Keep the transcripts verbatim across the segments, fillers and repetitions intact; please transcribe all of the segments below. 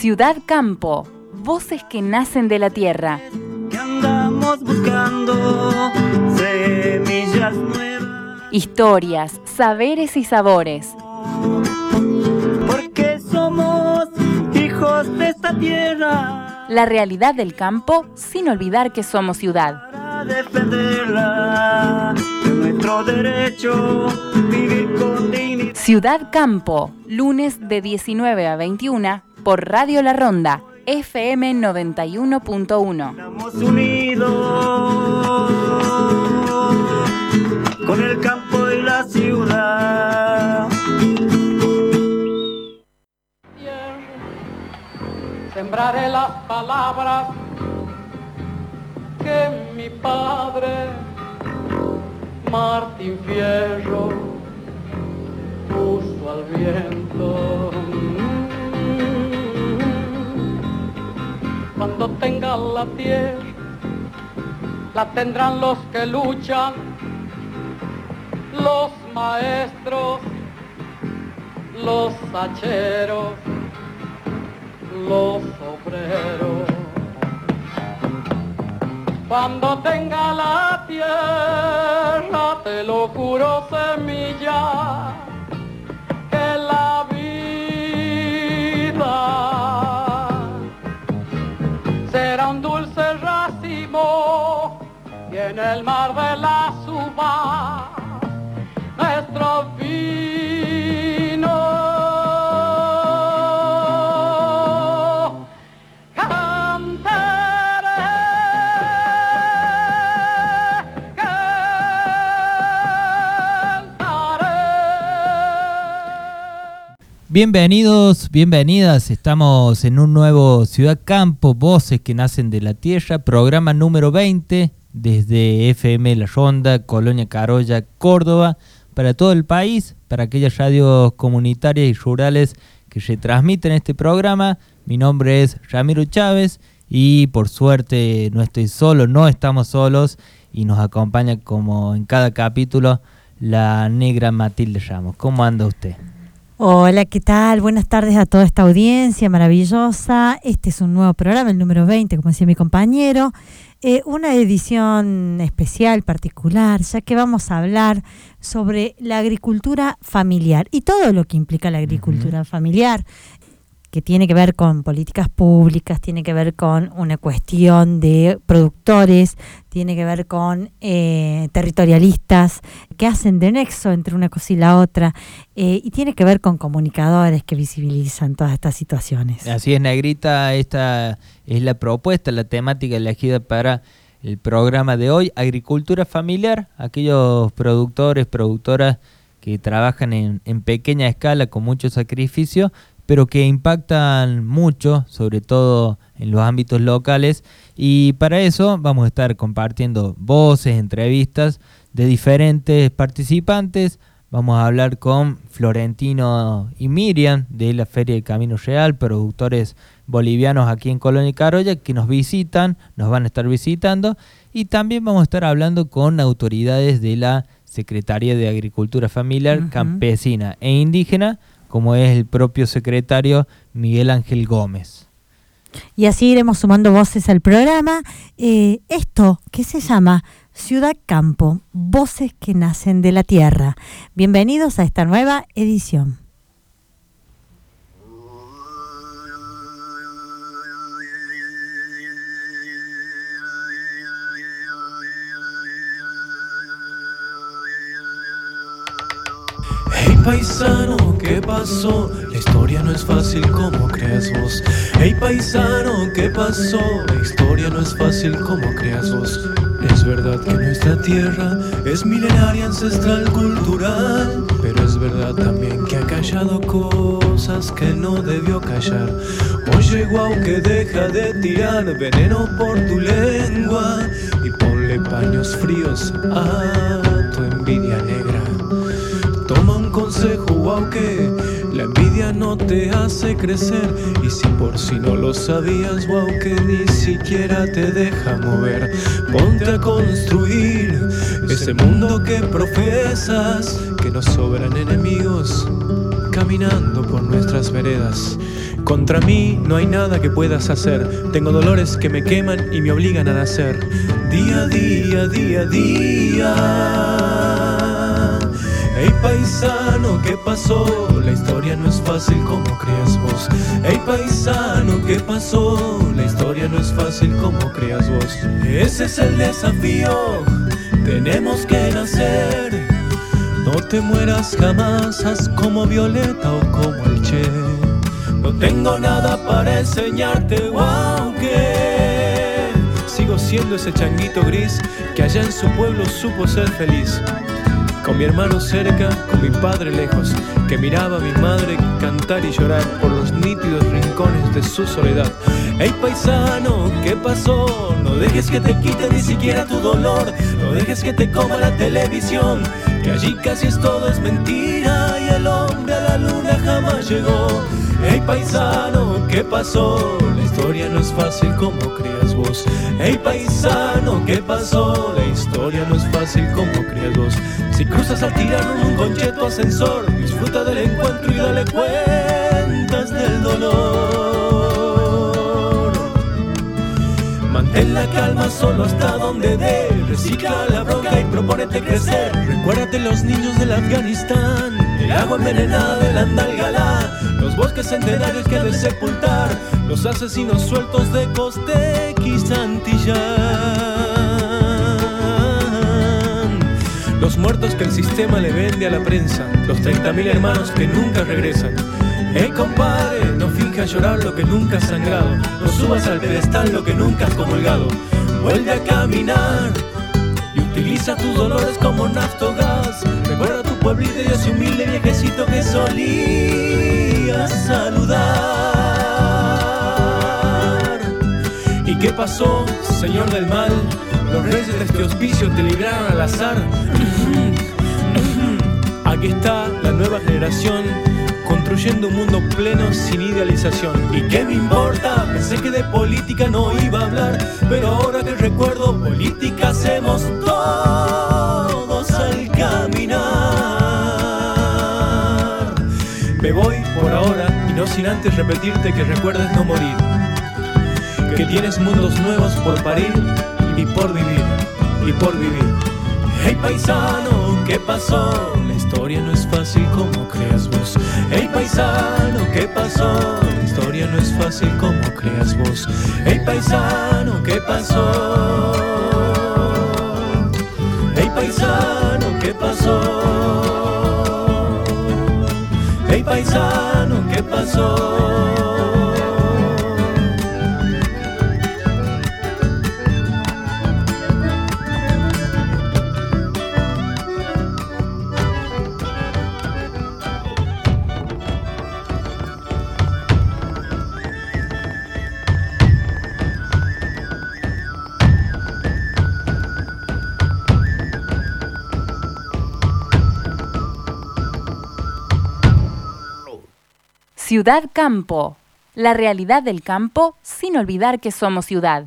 Ciudad Campo, voces que nacen de la tierra. Que andamos buscando semillas nuevas. Historias, saberes y sabores. Porque somos hijos de esta tierra. La realidad del campo sin olvidar que somos ciudad. Para defenderla, es nuestro derecho vivir con dignidad. Ciudad Campo, lunes de diecinueve a veintiuna por Radio La Ronda, F M noventa y uno punto uno. Estamos unidos con el campo y la ciudad. Sembraré las palabras que mi padre Martín Fierro puso al viento. Cuando tenga la tierra, la tendrán los que luchan, los maestros, los hacheros, los obreros. Cuando tenga la tierra, te lo juro, semilla, que la vida será un dulce racimo y en el mar de las uvas nuestro vino. Bienvenidos, bienvenidas, estamos en un nuevo Ciudad Campo, voces que nacen de la tierra, programa número veinte, desde F M La Ronda, Colonia Carolla, Córdoba, para todo el país, para aquellas radios comunitarias y rurales que retransmiten este programa. Mi nombre es Ramiro Chávez y por suerte no estoy solo, no estamos solos, y nos acompaña como en cada capítulo la negra Matilde Ramos. ¿Cómo anda usted? Hola, ¿qué tal? Buenas tardes a toda esta audiencia maravillosa. Este es un nuevo programa, el número veinte, como decía mi compañero. Eh, una edición especial, particular, ya que vamos a hablar sobre la agricultura familiar y todo lo que implica la agricultura uh-huh. familiar, que tiene que ver con políticas públicas, tiene que ver con una cuestión de productores, tiene que ver con eh, territorialistas que hacen de nexo entre una cosa y la otra, eh, y tiene que ver con comunicadores que visibilizan todas estas situaciones. Así es, Negrita, esta es la propuesta, la temática elegida para el programa de hoy, agricultura familiar, aquellos productores, productoras que trabajan en, en pequeña escala con mucho sacrificio, pero que impactan mucho, sobre todo en los ámbitos locales, y para eso vamos a estar compartiendo voces, entrevistas de diferentes participantes. Vamos a hablar con Florentino y Miriam de la Feria del Camino Real, productores bolivianos aquí en Colonia Carolla, que nos visitan, nos van a estar visitando, y también vamos a estar hablando con autoridades de la Secretaría de Agricultura Familiar, uh-huh. Campesina e Indígena, como es el propio secretario Miguel Ángel Gómez. Y así iremos sumando voces al programa. Eh, esto que se llama Ciudad Campo, voces que nacen de la tierra. Bienvenidos a esta nueva edición. Hey paisano, ¿qué pasó? La historia no es fácil como creas vos. Hey paisano, ¿qué pasó? La historia no es fácil como creas vos. Es verdad que nuestra tierra es milenaria, ancestral, cultural, pero es verdad también que ha callado cosas que no debió callar. Oye guau, que deja de tirar veneno por tu lengua y ponle paños fríos a tu envidia negra. Toma un consejo, guau, que la envidia no te hace crecer. Y si por si no lo sabías, guau, que ni siquiera te deja mover. Ponte a construir ese mundo que profesas, que nos sobran enemigos caminando por nuestras veredas. Contra mí no hay nada que puedas hacer. Tengo dolores que me queman y me obligan a nacer. Día a día, día a día. Ey paisano, ¿qué pasó? La historia no es fácil como creas vos. Ey paisano, ¿qué pasó? La historia no es fácil como creas vos. Ese es el desafío, tenemos que nacer. No te mueras jamás, haz como Violeta o como el Che. No tengo nada para enseñarte, aunque sigo siendo ese changuito gris que allá en su pueblo supo ser feliz. Con mi hermano cerca, con mi padre lejos, que miraba a mi madre cantar y llorar por los nítidos rincones de su soledad. Ey paisano, ¿qué pasó? No dejes que te quite ni siquiera tu dolor. No dejes que te coma la televisión, que allí casi es todo es mentira y el hombre a la luna jamás llegó. Ey paisano, ¿qué pasó? La historia no es fácil como creas vos. Ey paisano, ¿qué pasó? La historia no es fácil como creas vos. Si cruzas al tirano en un concheto ascensor, disfruta del encuentro y dale cuentas del dolor. Mantén la calma solo hasta donde dé. Recicla la bronca y propónete crecer. Recuérdate los niños del Afganistán, el agua envenenada del Andalgalá, los bosques centenarios que han de sepultar, los asesinos sueltos de Costequistantillán, los muertos que el sistema le vende a la prensa, los treinta mil hermanos que nunca regresan. Hey compadre, no finjas llorar lo que nunca has sangrado, no subas al pedestal lo que nunca has comulgado. Vuelve a caminar y utiliza tus dolores como naftogás. Recuerda tu pueblito y ese humilde viejecito que solía saludar. ¿Y qué pasó, señor del mal? Los reyes de este hospicio te libraron al azar. Aquí está la nueva generación, construyendo un mundo pleno sin idealización. ¿Y qué me importa? Pensé que de política no iba a hablar, pero ahora que recuerdo, política hacemos todos al caminar. Me voy por ahora y no sin antes repetirte que recuerdes no morir, que tienes mundos nuevos por parir y por vivir, y por vivir. Hey paisano, ¿qué pasó? La historia no es fácil como creas vos. Hey paisano, ¿qué pasó? La historia no es fácil como creas vos. Hey paisano, ¿qué pasó? Hey paisano, ¿qué pasó? Hey paisano, ¿qué pasó? Ciudad Campo, la realidad del campo sin olvidar que somos ciudad.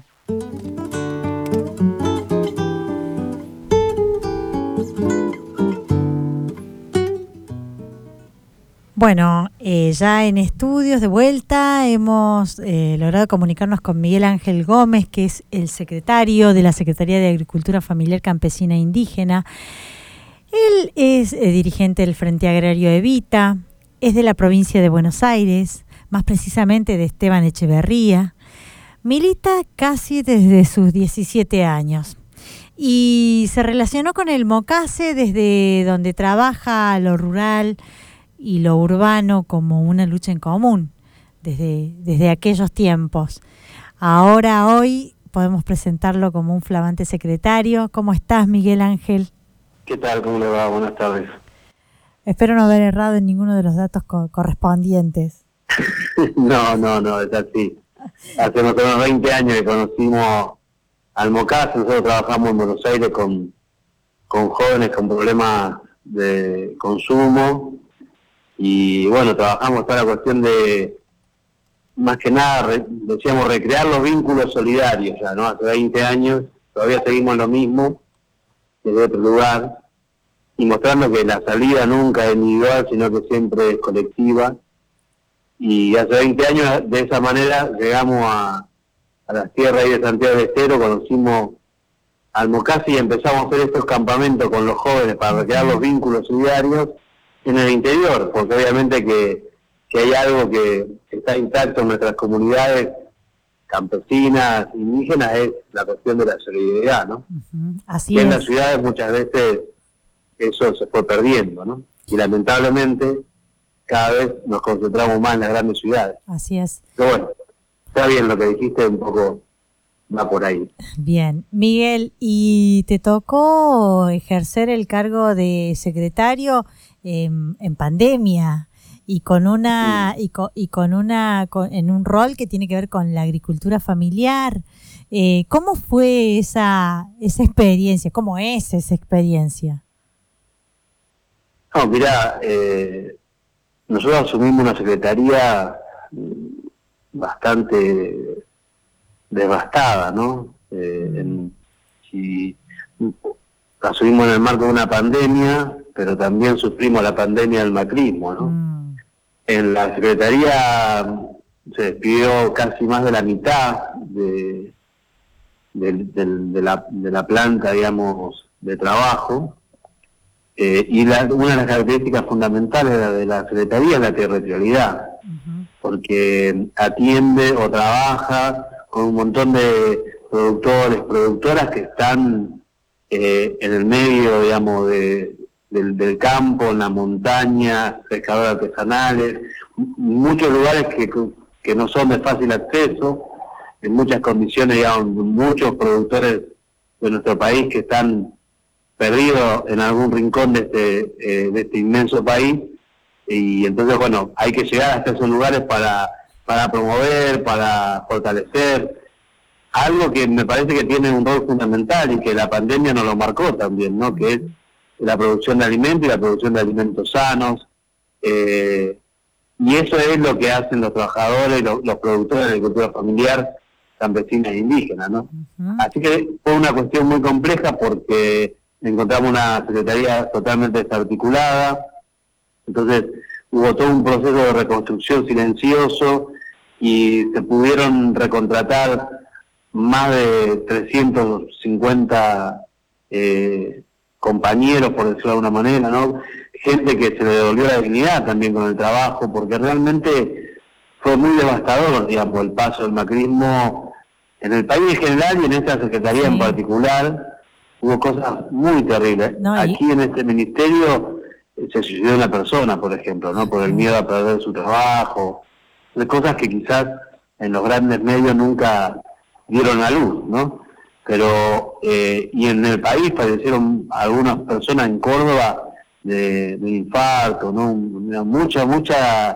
Bueno, eh, ya en estudios de vuelta hemos eh, logrado comunicarnos con Miguel Ángel Gómez, que es el secretario de la Secretaría de Agricultura Familiar Campesina e Indígena. Él es eh, dirigente del Frente Agrario Evita, es de la provincia de Buenos Aires, más precisamente de Esteban Echeverría. Milita casi desde sus diecisiete años y se relacionó con el Mocase desde donde trabaja lo rural y lo urbano como una lucha en común desde, desde aquellos tiempos. Ahora, hoy, podemos presentarlo como un flamante secretario. ¿Cómo estás, Miguel Ángel? ¿Qué tal? ¿Cómo le va? Buenas tardes. Espero no haber errado en ninguno de los datos co- correspondientes. no, no, no, es así. Hace unos veinte años que conocimos al Mocase. Nosotros trabajamos en Buenos Aires con, con jóvenes con problemas de consumo. Y bueno, trabajamos toda la cuestión de, más que nada, re, decíamos, recrear los vínculos solidarios ya, ¿no? Hace veinte años, todavía seguimos lo mismo, desde otro lugar, y mostrando que la salida nunca es individual, sino que siempre es colectiva, y hace veinte años de esa manera llegamos a, a las tierras ahí de Santiago del Estero, conocimos Almocasi y empezamos a hacer estos campamentos con los jóvenes para recrear los vínculos solidarios en el interior, porque obviamente que, que hay algo que está intacto en nuestras comunidades campesinas, indígenas, es la cuestión de la solidaridad, ¿no? Uh-huh. Así y en es. las ciudades muchas veces eso se fue perdiendo, ¿no? Y lamentablemente cada vez nos concentramos más en las grandes ciudades. Así es. Pero bueno, está bien lo que dijiste, un poco va por ahí. Bien. Miguel, ¿y te tocó ejercer el cargo de secretario en, en pandemia y con una sí. y, con, y con una con, en un rol que tiene que ver con la agricultura familiar? Eh, ¿Cómo fue esa esa experiencia? ¿Cómo es esa experiencia? No, mirá, eh, nosotros asumimos una secretaría bastante devastada, ¿no? Eh, en, y asumimos en el marco de una pandemia, pero también sufrimos la pandemia del macrismo, ¿no? Mm. En la secretaría se despidió casi más de la mitad de, de, de, de, la, de la planta, digamos, de trabajo. Eh, y la, una de las características fundamentales de la, de la Secretaría es la territorialidad, uh-huh. porque atiende o trabaja con un montón de productores, productoras que están eh, en el medio, digamos, de, del, del campo, en la montaña, pescadores artesanales, muchos lugares que, que no son de fácil acceso, en muchas condiciones, digamos, muchos productores de nuestro país que están perdido en algún rincón de este, eh, de este inmenso país, y entonces, bueno, hay que llegar hasta esos lugares para, para promover, para fortalecer, algo que me parece que tiene un rol fundamental y que la pandemia nos lo marcó también, ¿no? Que es la producción de alimentos y la producción de alimentos sanos, eh, y eso es lo que hacen los trabajadores, los, los productores de agricultura familiar, campesinas e indígenas, ¿no? Uh-huh. Así que fue una cuestión muy compleja porque encontramos una secretaría totalmente desarticulada, entonces hubo todo un proceso de reconstrucción silencioso y se pudieron recontratar más de trescientos cincuenta eh, compañeros, por decirlo de alguna manera, ¿no? Gente que se le devolvió la dignidad también con el trabajo, porque realmente fue muy devastador, digamos, el paso del macrismo en el país en general y en esta secretaría sí. en particular. Hubo cosas muy terribles. No, y... Aquí en este ministerio se suicidó una persona, por ejemplo, ¿no? Por el miedo a perder su trabajo. De cosas que quizás en los grandes medios nunca dieron a luz, ¿no? Pero, eh, y en el país fallecieron algunas personas en Córdoba de, de infarto, ¿no? Mucha, mucha,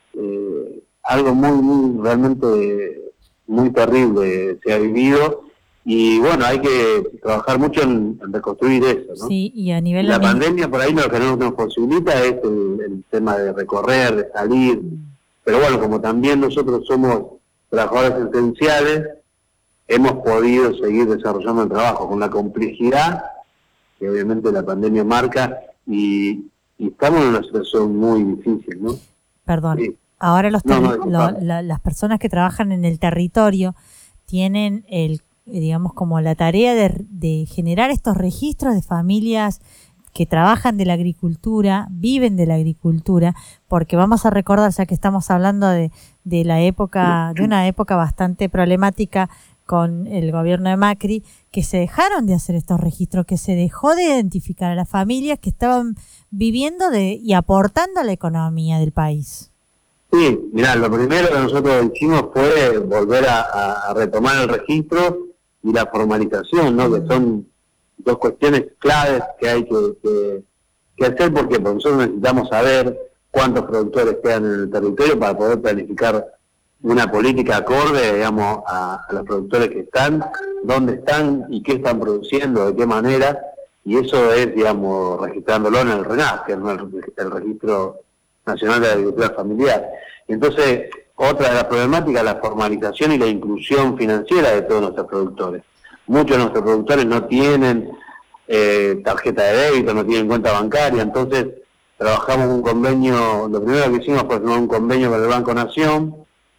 eh, algo muy, muy, realmente muy terrible se ha vivido. Y bueno, hay que trabajar mucho en, en reconstruir eso, ¿no? Sí, y a nivel... La pandemia por ahí lo que no nos posibilita es el, el tema de recorrer, de salir, mm. pero bueno, como también nosotros somos trabajadores esenciales, hemos podido seguir desarrollando el trabajo con la complejidad que obviamente la pandemia marca y, y estamos en una situación muy difícil, ¿no? Perdón, sí. Ahora los terri- no, no, lo, la, las personas que trabajan en el territorio tienen el digamos como la tarea de, de generar estos registros de familias que trabajan de la agricultura, viven de la agricultura, porque vamos a recordar, ya que estamos hablando de, de la época, de una época bastante problemática con el gobierno de Macri, que se dejaron de hacer estos registros, que se dejó de identificar a las familias que estaban viviendo de y aportando a la economía del país. Sí, mirá, lo primero que nosotros hicimos fue volver a, a retomar el registro y la formalización, ¿no? Que son dos cuestiones claves que hay que, que, que hacer, porque nosotros necesitamos saber cuántos productores quedan en el territorio para poder planificar una política acorde, digamos, a, a los productores que están, dónde están y qué están produciendo, de qué manera, y eso es, digamos, registrándolo en el RENAF, que es el, el Registro Nacional de la Agricultura Familiar. Y entonces, otra de las problemáticas es la formalización y la inclusión financiera de todos nuestros productores. Muchos de nuestros productores no tienen eh, tarjeta de débito, no tienen cuenta bancaria, entonces trabajamos un convenio, lo primero que hicimos fue firmar un convenio con el Banco Nación,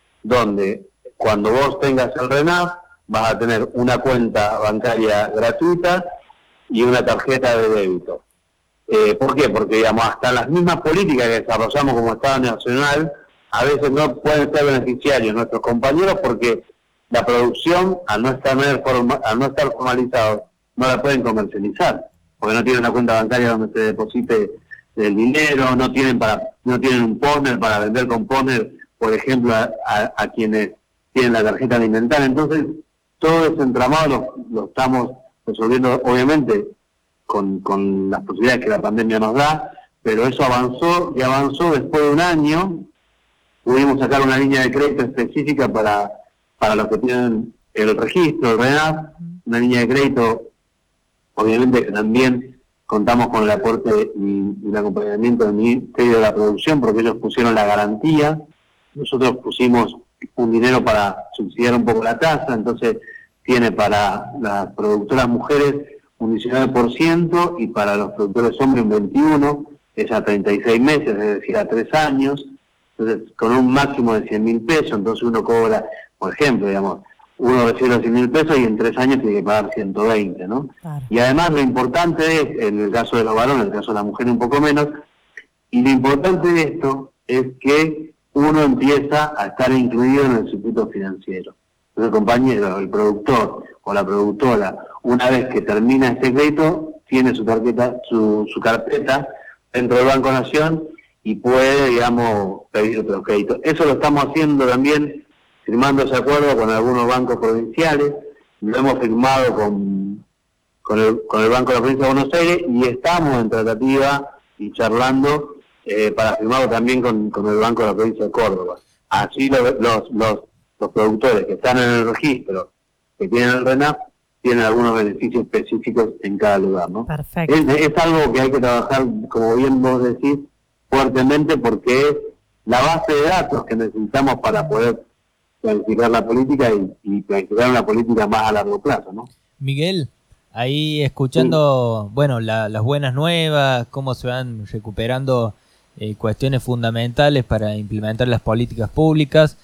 donde cuando vos tengas el RENAP, vas a tener una cuenta bancaria gratuita y una tarjeta de débito. Eh, ¿Por qué? Porque, digamos, hasta las mismas políticas que desarrollamos como Estado Nacional, a veces no pueden ser beneficiarios nuestros compañeros porque la producción, al no estar, forma, al no estar formalizado, no la pueden comercializar, porque no tienen una cuenta bancaria donde se deposite el dinero, no tienen para no tienen un póster para vender con póster, por ejemplo, a, a, a quienes tienen la tarjeta alimentaria. Entonces, todo ese entramado lo, lo estamos resolviendo, obviamente, con, con las posibilidades que la pandemia nos da, pero eso avanzó y avanzó después de un año. Pudimos sacar una línea de crédito específica para, para los que tienen el registro, el RENAP, una línea de crédito, obviamente que también contamos con el aporte y, y el acompañamiento del Ministerio de la Producción, porque ellos pusieron la garantía, nosotros pusimos un dinero para subsidiar un poco la tasa, entonces tiene para las productoras mujeres un diecinueve por ciento y para los productores hombres un veintiuno por ciento, es a treinta y seis meses, es decir, a tres años, entonces con un máximo de cien mil pesos, entonces uno cobra, por ejemplo, digamos, uno recibe los cien mil pesos y en tres años tiene que pagar ciento veinte, ¿no? Claro. Y además lo importante es, en el caso de los varones, en el caso de la mujer un poco menos, y lo importante de esto es que uno empieza a estar incluido en el circuito financiero. Entonces el compañero, el productor o la productora, una vez que termina este crédito, tiene su tarjeta, su, su carpeta dentro del Banco Nación y puede, digamos, pedir otro crédito. Eso lo estamos haciendo también, firmando ese acuerdo con algunos bancos provinciales, lo hemos firmado con, con, el, con el Banco de la Provincia de Buenos Aires y estamos en tratativa y charlando eh, para firmarlo también con, con el Banco de la Provincia de Córdoba. Así lo, los, los, los productores que están en el registro, que tienen el RENAP, tienen algunos beneficios específicos en cada lugar, ¿no? Perfecto. Es, es algo que hay que trabajar, como bien vos decís, fuertemente porque es la base de datos que necesitamos para poder planificar la política y, y planificar una política más a largo plazo, ¿no? Miguel, ahí escuchando, sí. bueno, la, las buenas nuevas, cómo se van recuperando eh, cuestiones fundamentales para implementar las políticas públicas.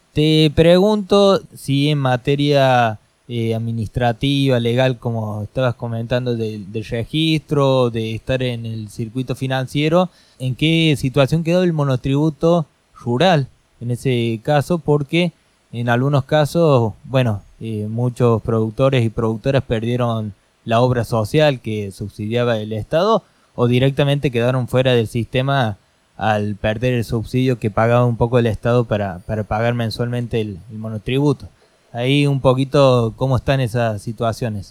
Te pregunto si en materia eh, administrativa, legal, como estabas comentando, del de registro, de estar en el circuito financiero, ¿en qué situación quedó el monotributo rural en ese caso? Porque en algunos casos, bueno, eh, muchos productores y productoras perdieron la obra social que subsidiaba el Estado o directamente quedaron fuera del sistema al perder el subsidio que pagaba un poco el Estado para, para pagar mensualmente el, el monotributo. Ahí un poquito, ¿cómo están esas situaciones?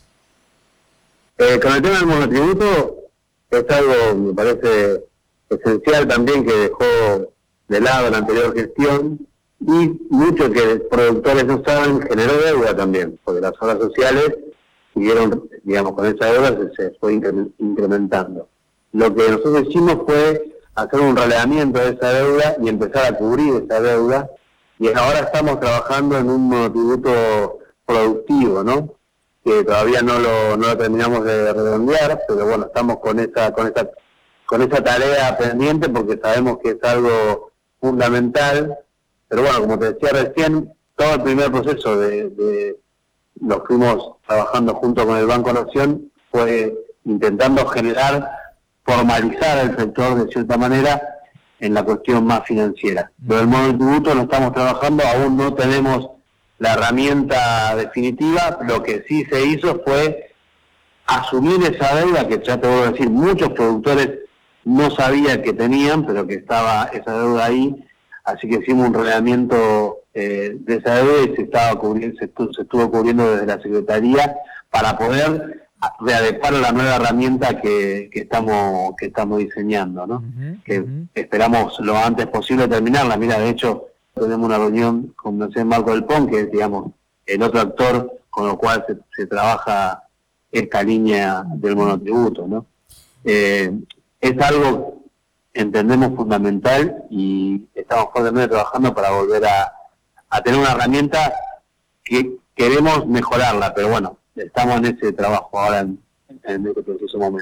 Eh, con el tema del monotributo es algo, me parece, esencial también que dejó de lado la anterior gestión y mucho que productores no saben, generó deuda también, porque las obras sociales siguieron, digamos, con esa deuda se, se fue incrementando. Lo que nosotros hicimos fue hacer un relevamiento de esa deuda y empezar a cubrir esa deuda, y ahora estamos trabajando en un monotributo productivo, ¿no? Que todavía no lo, no lo terminamos de redondear, pero bueno, estamos con esa, con esa, con esa tarea pendiente porque sabemos que es algo fundamental. Pero bueno, como te decía recién, todo el primer proceso de, de lo que fuimos trabajando junto con el Banco Nación fue intentando generar, formalizar el sector de cierta manera en la cuestión más financiera. Lo del monotributo lo estamos trabajando, aún no tenemos la herramienta definitiva. Lo que sí se hizo fue asumir esa deuda que, ya te voy a decir, muchos productores no sabían que tenían, pero que estaba esa deuda ahí. Así que hicimos un relevamiento eh, de esa deuda y se estaba cubriendo, se estuvo, se estuvo cubriendo desde la Secretaría para poder readecuar a la nueva herramienta que, que estamos que estamos diseñando, ¿no? Uh-huh, que uh-huh. Esperamos lo antes posible terminarla. Mira, de hecho, tenemos una reunión con el Marco del Pon, que es, digamos, el otro actor con lo cual se, se trabaja esta línea del monotributo, ¿no? Eh, es algo, entendemos, fundamental y estamos fuertemente trabajando para volver a, a tener una herramienta que queremos mejorarla, pero bueno, estamos en ese trabajo ahora en, en este preciso momento.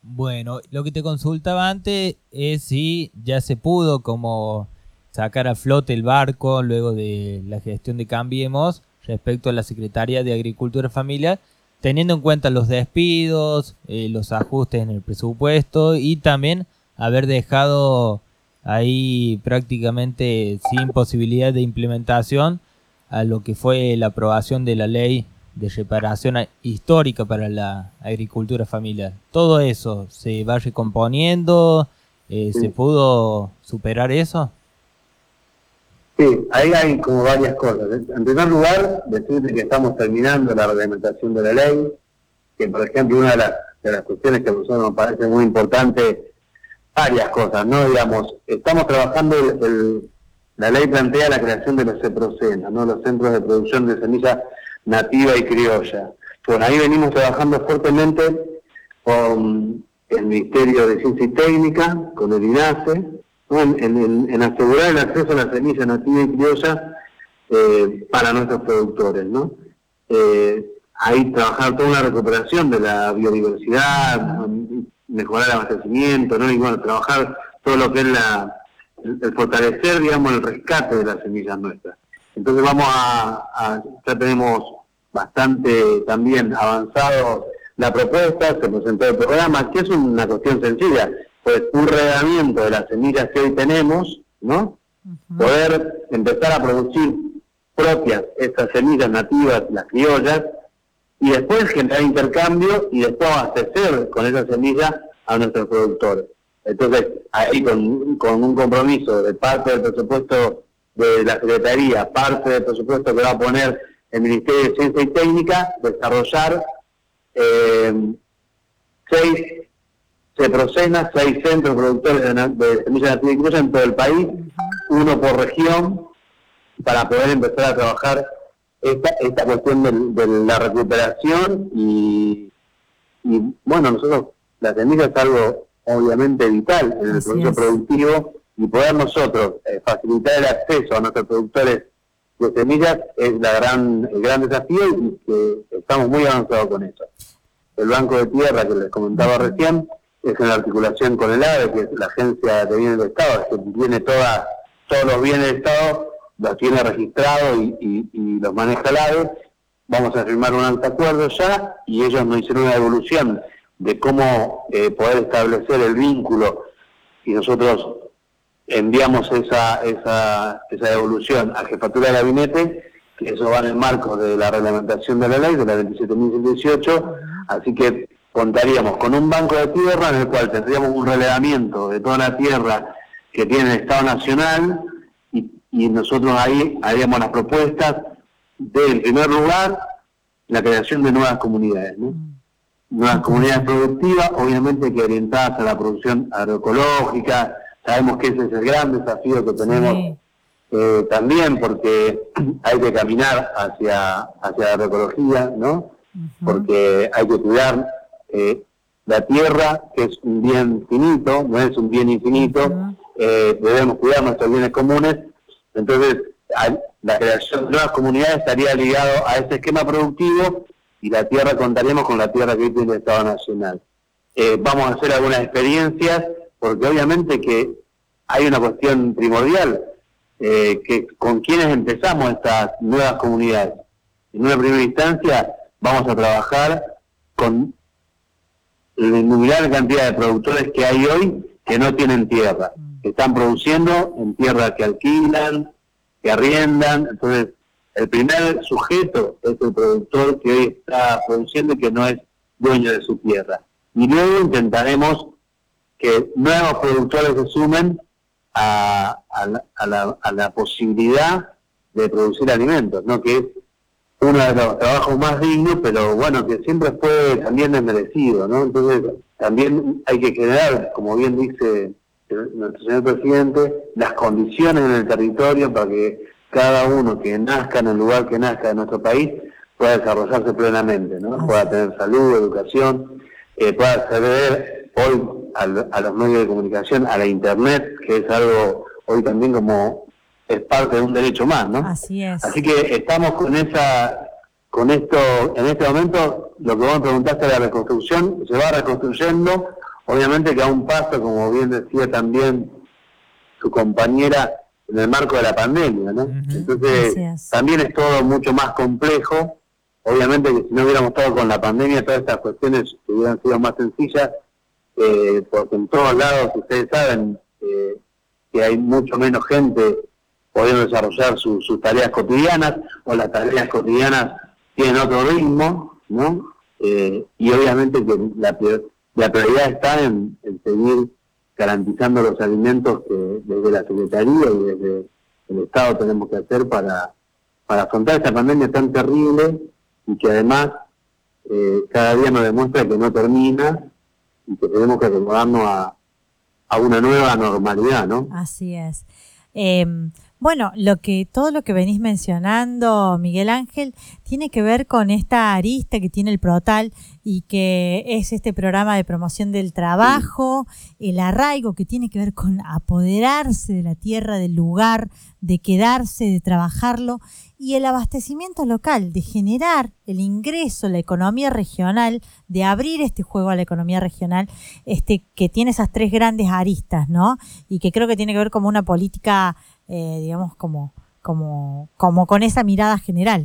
Bueno, lo que te consultaba antes es si ya se pudo como sacar a flote el barco luego de la gestión de Cambiemos respecto a la Secretaría de Agricultura Familiar, teniendo en cuenta los despidos, eh, los ajustes en el presupuesto y también haber dejado ahí prácticamente sin posibilidad de implementación a lo que fue la aprobación de la ley de reparación histórica para la agricultura familiar. ¿Todo eso se va recomponiendo? Eh, Sí. ¿Se pudo superar eso? Sí, ahí hay como varias cosas. En primer lugar, decirte que estamos terminando la reglamentación de la ley, que por ejemplo una de las, de las cuestiones que a nosotros nos parece muy importante, varias cosas, ¿no? Digamos, estamos trabajando, el, el, la ley plantea la creación de los CEPROSENA, ¿no? Los Centros de Producción de Semilla Nativa y Criolla. Bueno, ahí venimos trabajando fuertemente con el Ministerio de Ciencia y Técnica, con el INASE, ¿no? en, en, en asegurar el acceso a la semilla nativa y criolla eh, para nuestros productores, ¿no? Eh, ahí trabajar toda una recuperación de la biodiversidad, mejorar el abastecimiento, ¿no? Y bueno, trabajar todo lo que es la, el, el fortalecer, digamos, el rescate de las semillas nuestras. Entonces vamos a, a ya tenemos bastante también avanzado la propuesta, se presentó el programa, que es una cuestión sencilla, pues un reglamento de las semillas que hoy tenemos, ¿no? Uh-huh. Poder empezar a producir propias estas semillas nativas, las criollas, y después generar intercambio y después abastecer con esas semillas a nuestros productores. Entonces, ahí con, con un compromiso de parte del presupuesto de la Secretaría, parte del presupuesto que va a poner el Ministerio de Ciencia y Técnica, desarrollar eh, seis CEPROSENA, seis centros productores de, de semillas nativas y criollas en todo el país, uno por región, para poder empezar a trabajar esta, esta cuestión de, de la recuperación y, y, bueno, nosotros, la semilla es algo obviamente vital en el Así proceso es. productivo, y poder nosotros eh, facilitar el acceso a nuestros productores de semillas es la gran, el gran desafío, y que estamos muy avanzados con eso. El Banco de Tierra, que les comentaba recién, es en articulación con el AVE, que es la Agencia de Bienes del Estado, que tiene toda, todos los bienes del Estado, los tiene registrados y, y, y los maneja el AVE. Vamos a firmar un alto acuerdo ya, y ellos nos hicieron una devolución de cómo eh, poder establecer el vínculo, y nosotros enviamos esa esa esa devolución a Jefatura de Gabinete, que eso va en el marco de la reglamentación de la ley, de la veintisiete mil ciento dieciocho, así que contaríamos con un banco de tierra en el cual tendríamos un relevamiento de toda la tierra que tiene el Estado Nacional, y, y nosotros ahí haríamos las propuestas de, en primer lugar, la creación de nuevas comunidades, ¿no? Nuevas comunidades productivas, obviamente que orientadas a la producción agroecológica. Sabemos que ese es el gran desafío que tenemos sí. eh, también, porque hay que caminar hacia hacia la agroecología, ¿no? Uh-huh. Porque hay que cuidar eh, la tierra, que es un bien finito, no es un bien infinito. Uh-huh. eh, debemos cuidar nuestros bienes comunes. Entonces, la creación de nuevas comunidades estaría ligado a ese esquema productivo, y la tierra, contaríamos con la tierra que tiene el Estado Nacional. Eh, vamos a hacer algunas experiencias, porque obviamente que hay una cuestión primordial, eh, que con quienes empezamos estas nuevas comunidades. En una primera instancia vamos a trabajar con la innumerable cantidad de productores que hay hoy que no tienen tierra, que están produciendo en tierra que alquilan, que arriendan. Entonces, el primer sujeto es el productor que hoy está produciendo y que no es dueño de su tierra. Y luego intentaremos que nuevos productores se sumen a, a, la, a, la, a la posibilidad de producir alimentos, ¿no? Que es uno de los trabajos más dignos, pero bueno, que siempre fue también desmerecido, ¿no? Entonces, también hay que generar, como bien dice nuestro señor presidente, las condiciones en el territorio para que cada uno que nazca en el lugar que nazca de nuestro país pueda desarrollarse plenamente, ¿no? Pueda tener salud, educación, eh, pueda acceder hoy a, a los medios de comunicación, a la internet, que es algo hoy también como es parte de un derecho más, ¿no? Así es. Así que estamos con esa, con esto, en este momento, lo que vos me preguntaste de la reconstrucción, se va reconstruyendo. obviamente que a un paso, como bien decía también su compañera, en el marco de la pandemia, ¿no? Uh-huh. Entonces, Gracias. También es todo mucho más complejo. Obviamente que si no hubiéramos estado con la pandemia, todas estas cuestiones hubieran sido más sencillas, eh, porque en todos lados, ustedes saben, eh, que hay mucho menos gente pudiendo desarrollar su, sus tareas cotidianas, o las tareas cotidianas tienen otro ritmo, ¿no? Eh, y obviamente que la, la prioridad está en, en seguir garantizando los alimentos que desde la Secretaría y desde el Estado tenemos que hacer para, para afrontar esta pandemia tan terrible y que además eh, cada día nos demuestra que no termina y que tenemos que acomodarnos a, a una nueva normalidad, ¿no? Así es. Eh, bueno, lo que todo lo que venís mencionando, Miguel Ángel, tiene que ver con esta arista que tiene el Protal y que es este programa de promoción del trabajo, el arraigo que tiene que ver con apoderarse de la tierra, del lugar, de quedarse, de trabajarlo, y el abastecimiento local, de generar el ingreso, la economía regional, de abrir este juego a la economía regional, este que tiene esas tres grandes aristas, ¿no? Y que creo que tiene que ver como una política, eh, digamos, como, como, como con esa mirada general.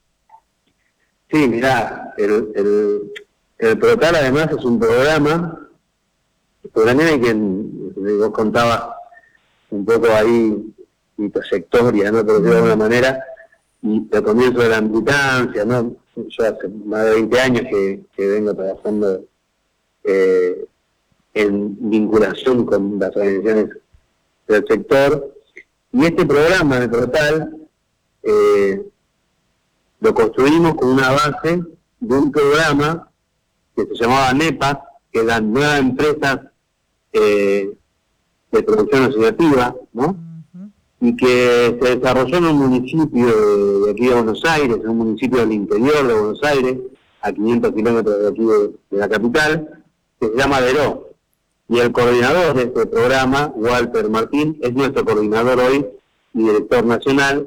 Sí, mirá, el, el, el Protal además es un programa, el programa en que vos contabas un poco ahí mi trayectoria, ¿no? Por decirlo de alguna manera, y el comienzo de la militancia, ¿no? Yo hace más de veinte años que, que vengo trabajando eh, en vinculación con las organizaciones del sector, y este programa de Protal eh, lo construimos con una base de un programa que se llamaba NEPA, que eran nuevas empresas eh, de producción asociativa, ¿no? Y que se desarrolló en un municipio de aquí de Buenos Aires, en un municipio del interior de Buenos Aires, a quinientos kilómetros de aquí de, de la capital, que se llama Deró. Y el coordinador de este programa, Walter Martín, es nuestro coordinador hoy y director nacional,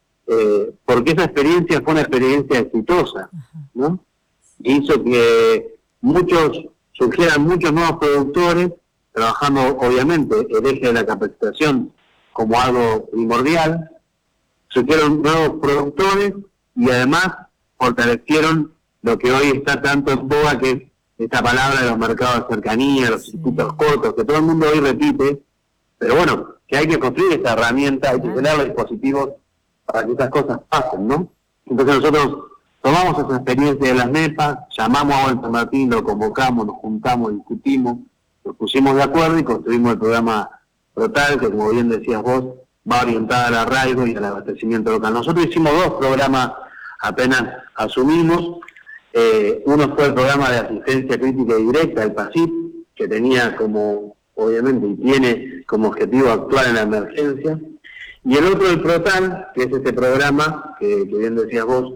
eh, porque esa experiencia fue una experiencia exitosa, ¿no? Hizo que muchos, surgieran muchos nuevos productores, trabajando obviamente el eje de la capacitación como algo primordial, surgieron nuevos productores y además fortalecieron lo que hoy está tanto en boga, que es esta palabra de los mercados de cercanía, los circuitos cortos, que todo el mundo hoy repite, pero bueno, que hay que construir esa herramienta, hay que tener los dispositivos para que esas cosas pasen, ¿no? Entonces nosotros tomamos esa experiencia de las NEPA, llamamos a Walter Martín, lo convocamos, nos juntamos, discutimos, nos pusimos de acuerdo y construimos el programa Protal, que como bien decías vos, va orientada al arraigo y al abastecimiento local. Nosotros hicimos dos programas apenas asumimos. Eh, uno fue el programa de asistencia crítica y directa, el PASIP, que tenía como, obviamente, y tiene como objetivo actuar en la emergencia. Y el otro, el Protal, que es este programa, que, que bien decías vos,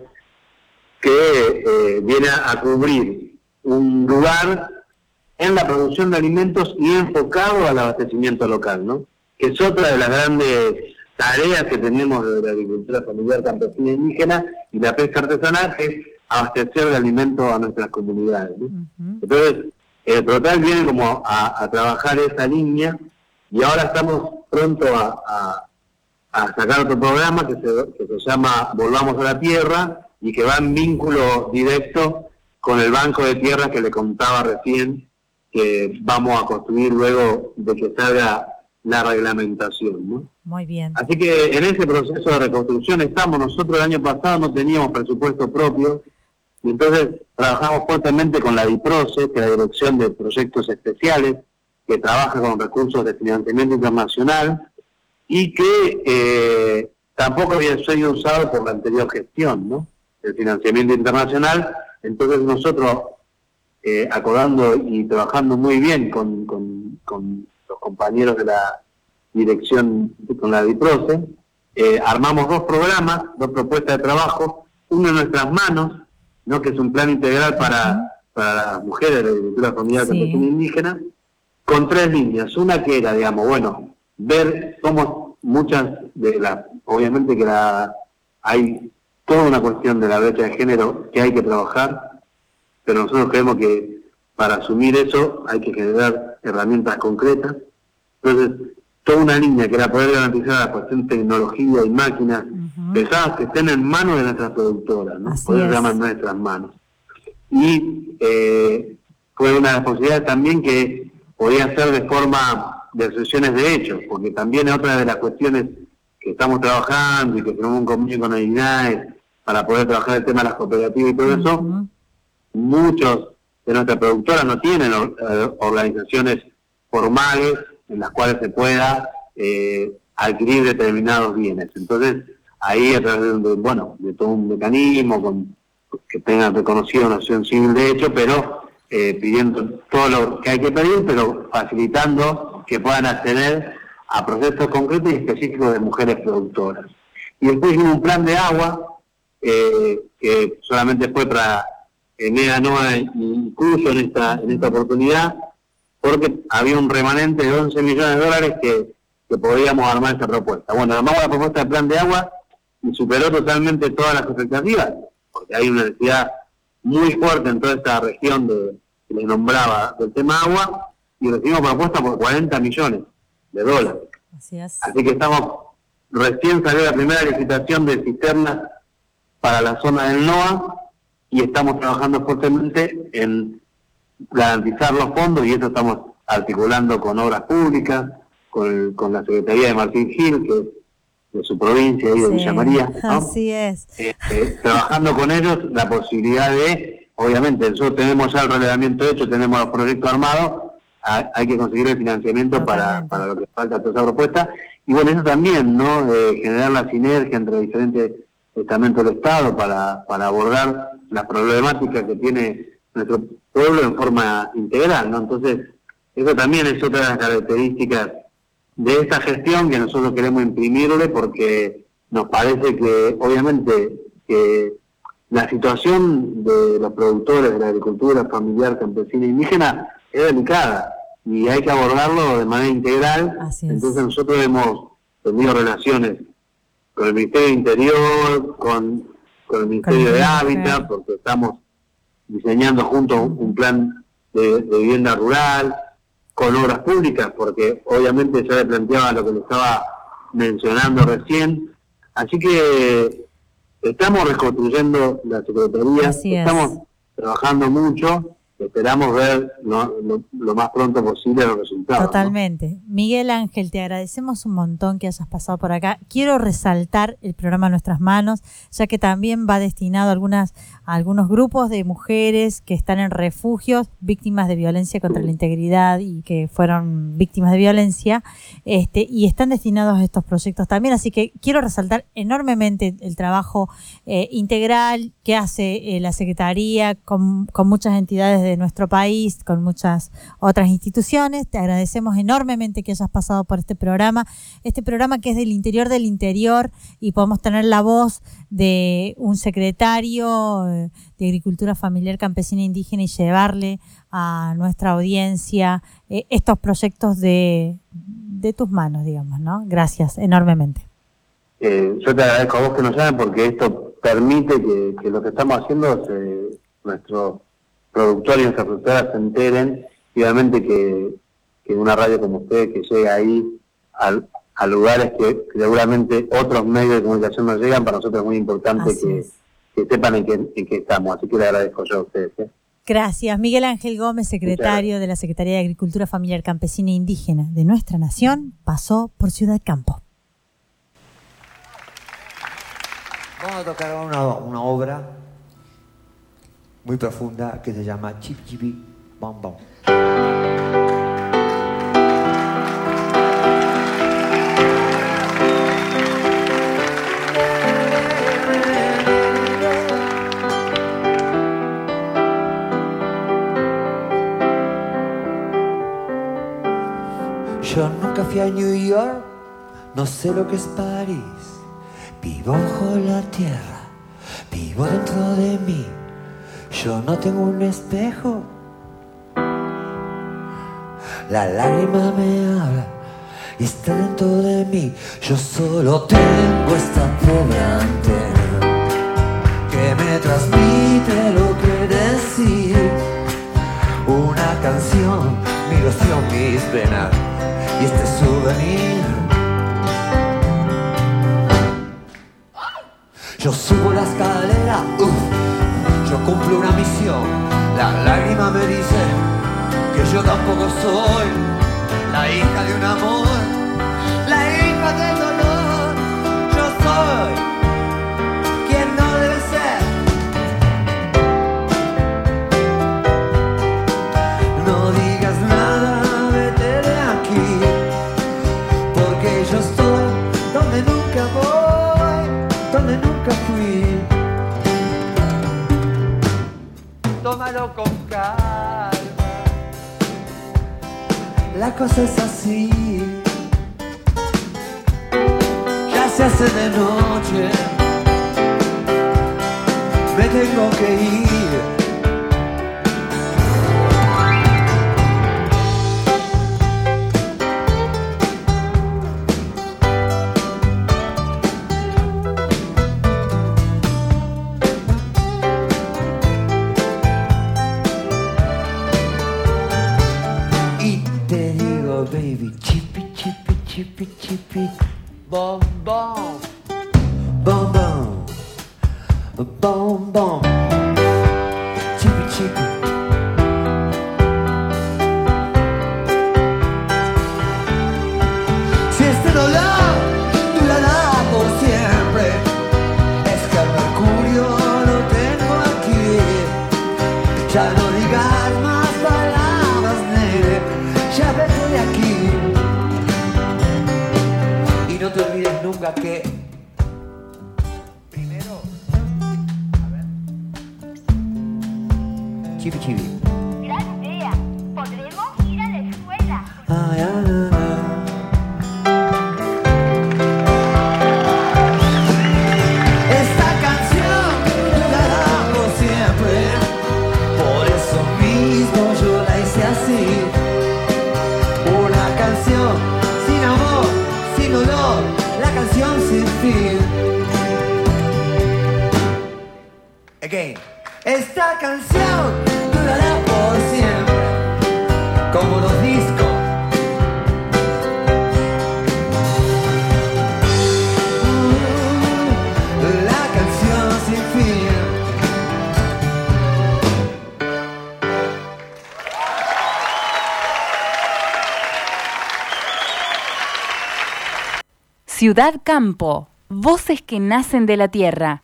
que eh, viene a, a cubrir un lugar en la producción de alimentos y enfocado al abastecimiento local, ¿no? Que es otra de las grandes tareas que tenemos de la agricultura familiar campesina e indígena y la pesca artesanal, es abastecer de alimentos a nuestras comunidades, ¿no? Uh-huh. Entonces, el Protal viene como a, a trabajar esa línea y ahora estamos pronto a, a, a sacar otro programa que se, que se llama Volvamos a la Tierra y que va en vínculo directo con el banco de tierras que le contaba recién, que vamos a construir luego de que salga la reglamentación, ¿no? Muy bien. Así que en ese proceso de reconstrucción estamos. Nosotros el año pasado no teníamos presupuesto propio, y entonces trabajamos fuertemente con la DIPROCE, que es la Dirección de Proyectos Especiales, que trabaja con recursos de financiamiento internacional, y que eh, tampoco había sido usado por la anterior gestión, ¿no? El financiamiento internacional. Entonces nosotros, Eh, acordando y trabajando muy bien con, con, con los compañeros de la dirección, con la DIPROCE, eh, armamos dos programas, dos propuestas de trabajo, uno en nuestras manos, ¿no? Que es un plan integral para, para las mujeres de la agricultura familiar campesina indígena, con tres líneas. Una que era, digamos, bueno, ver cómo muchas de las, obviamente que la hay toda una cuestión de la brecha de género que hay que trabajar, pero nosotros creemos que para asumir eso hay que generar herramientas concretas. Entonces, toda una línea que era poder garantizar la cuestión de tecnología y máquinas uh-huh. pesadas que estén en manos de nuestras productoras, ¿no? Por eso se llaman nuestras manos. Y eh, fue una de las posibilidades también que podía ser de forma de asociaciones de hechos, porque también es otra de las cuestiones que estamos trabajando y que tenemos un convenio con el I N A E para poder trabajar el tema de las cooperativas y todo eso. Uh-huh. Muchos de nuestras productoras no tienen or- organizaciones formales en las cuales se pueda eh, adquirir determinados bienes. Entonces, ahí a través de, bueno, de todo un mecanismo con, que tenga reconocido una acción civil de hecho, pero eh, pidiendo todo lo que hay que pedir, pero facilitando que puedan acceder a procesos concretos y específicos de mujeres productoras. Y después hicimos un plan de agua, eh, que solamente fue para que MEA no incluso en esta, en esta oportunidad, porque había un remanente de once millones de dólares que, que podíamos armar esta propuesta. Bueno, armamos la propuesta del plan de agua y superó totalmente todas las expectativas, porque hay una necesidad muy fuerte en toda esta región de, que les nombraba del tema agua, y recibimos propuesta por cuarenta millones de dólares. Así es. Así que estamos, recién salió la primera licitación de cisternas para la zona del NOA, y estamos trabajando fuertemente en garantizar los fondos, y eso estamos articulando con Obras Públicas, con, con la Secretaría de Martín Gil, que es de su provincia, ahí de sí, Villa María, ¿no? Así es. Eh, eh, trabajando con ellos la posibilidad de, obviamente, nosotros tenemos ya el relevamiento hecho, tenemos los proyectos armados, a, hay que conseguir el financiamiento para, para lo que falta toda esa propuesta, y bueno, eso también, ¿no? Eh, generar la sinergia entre diferentes estamentos del Estado para, para abordar las problemáticas que tiene nuestro pueblo en forma integral, ¿no? Entonces, eso también es otra de las características de esta gestión que nosotros queremos imprimirle, porque nos parece que, obviamente, que la situación de los productores de la agricultura familiar, campesina e indígena es delicada y hay que abordarlo de manera integral. Entonces nosotros hemos tenido relaciones con el Ministerio de Interior, con, con el Ministerio con de Hábitat, porque estamos diseñando juntos un plan de, de vivienda rural, con Obras Públicas, porque obviamente ya le planteaba lo que le estaba mencionando recién. Así que estamos reconstruyendo la Secretaría, estamos trabajando mucho, esperamos ver lo, lo, lo más pronto posible los resultados. Totalmente. ¿No? Miguel Ángel, te agradecemos un montón que hayas pasado por acá. Quiero resaltar el programa Nuestras Manos, ya que también va destinado a, algunas, a algunos grupos de mujeres que están en refugios, víctimas de violencia contra la integridad y que fueron víctimas de violencia, este, y están destinados a estos proyectos también. Así que quiero resaltar enormemente el trabajo eh, integral que hace eh, la Secretaría con, con muchas entidades de de nuestro país, con muchas otras instituciones. Te agradecemos enormemente que hayas pasado por este programa, este programa que es del interior del interior, y podemos tener la voz de un secretario de Agricultura Familiar, Campesina e Indígena y llevarle a nuestra audiencia eh, estos proyectos de, de tus manos, digamos, ¿no? Gracias enormemente. Eh, yo te agradezco a vos que nos llamen, porque esto permite que, que lo que estamos haciendo se, nuestro productores y nuestras productoras se enteren, y obviamente que, que una radio como usted, que llega ahí a, a lugares que, que seguramente otros medios de comunicación no llegan, para nosotros es muy importante que, que sepan en qué, en qué estamos, así que le agradezco yo a ustedes. ¿eh? Gracias. Miguel Ángel Gómez, secretario de la Secretaría de Agricultura Familiar, Campesina e Indígena de nuestra nación, pasó por Ciudad Campo. Vamos a tocar una, una obra muy profunda que se llama Chip Chibi Bom Bom. Yo nunca fui a New York, no sé lo que es París. Vivo bajo la tierra, vivo dentro de mí. Yo no tengo un espejo, la lágrima me habla y está dentro de mí. Yo solo tengo esta pobre antena que me transmite lo que decir. Una creció mis venas y este souvenir. Yo subo la escalera, uff, yo cumplo una misión. La lágrima me dice que yo tampoco soy la hija de un amor, la hija del dolor. Yo soy quien no debe ser. No digas nada, vete de aquí, porque yo estoy donde nunca voy, donde nunca fui. Tómalo con calma, la cosa es así. Ya se hace de noche, me tengo que ir. Baby, chippy, chippy, chippy, chippy, bom, bom, bom, bom, bom, bom, chippy, chippy. Si este dolor durará por siempre, es que el mercurio lo tengo aquí. Ya no digas más palabras, nene, ya vete de aquí. Y no te olvides nunca que primero, a ver, chibi chibi. Gran idea, podremos ir a la escuela. Ay, ay, ay, ay. Esta canción durará por siempre, por eso mismo yo la hice así. Una canción sin amor, sin dolor, la canción sin fin. Again. Esta canción durará por siempre, como los discos. Mm, la canción sin fin. Ciudad Campo, voces que nacen de la tierra.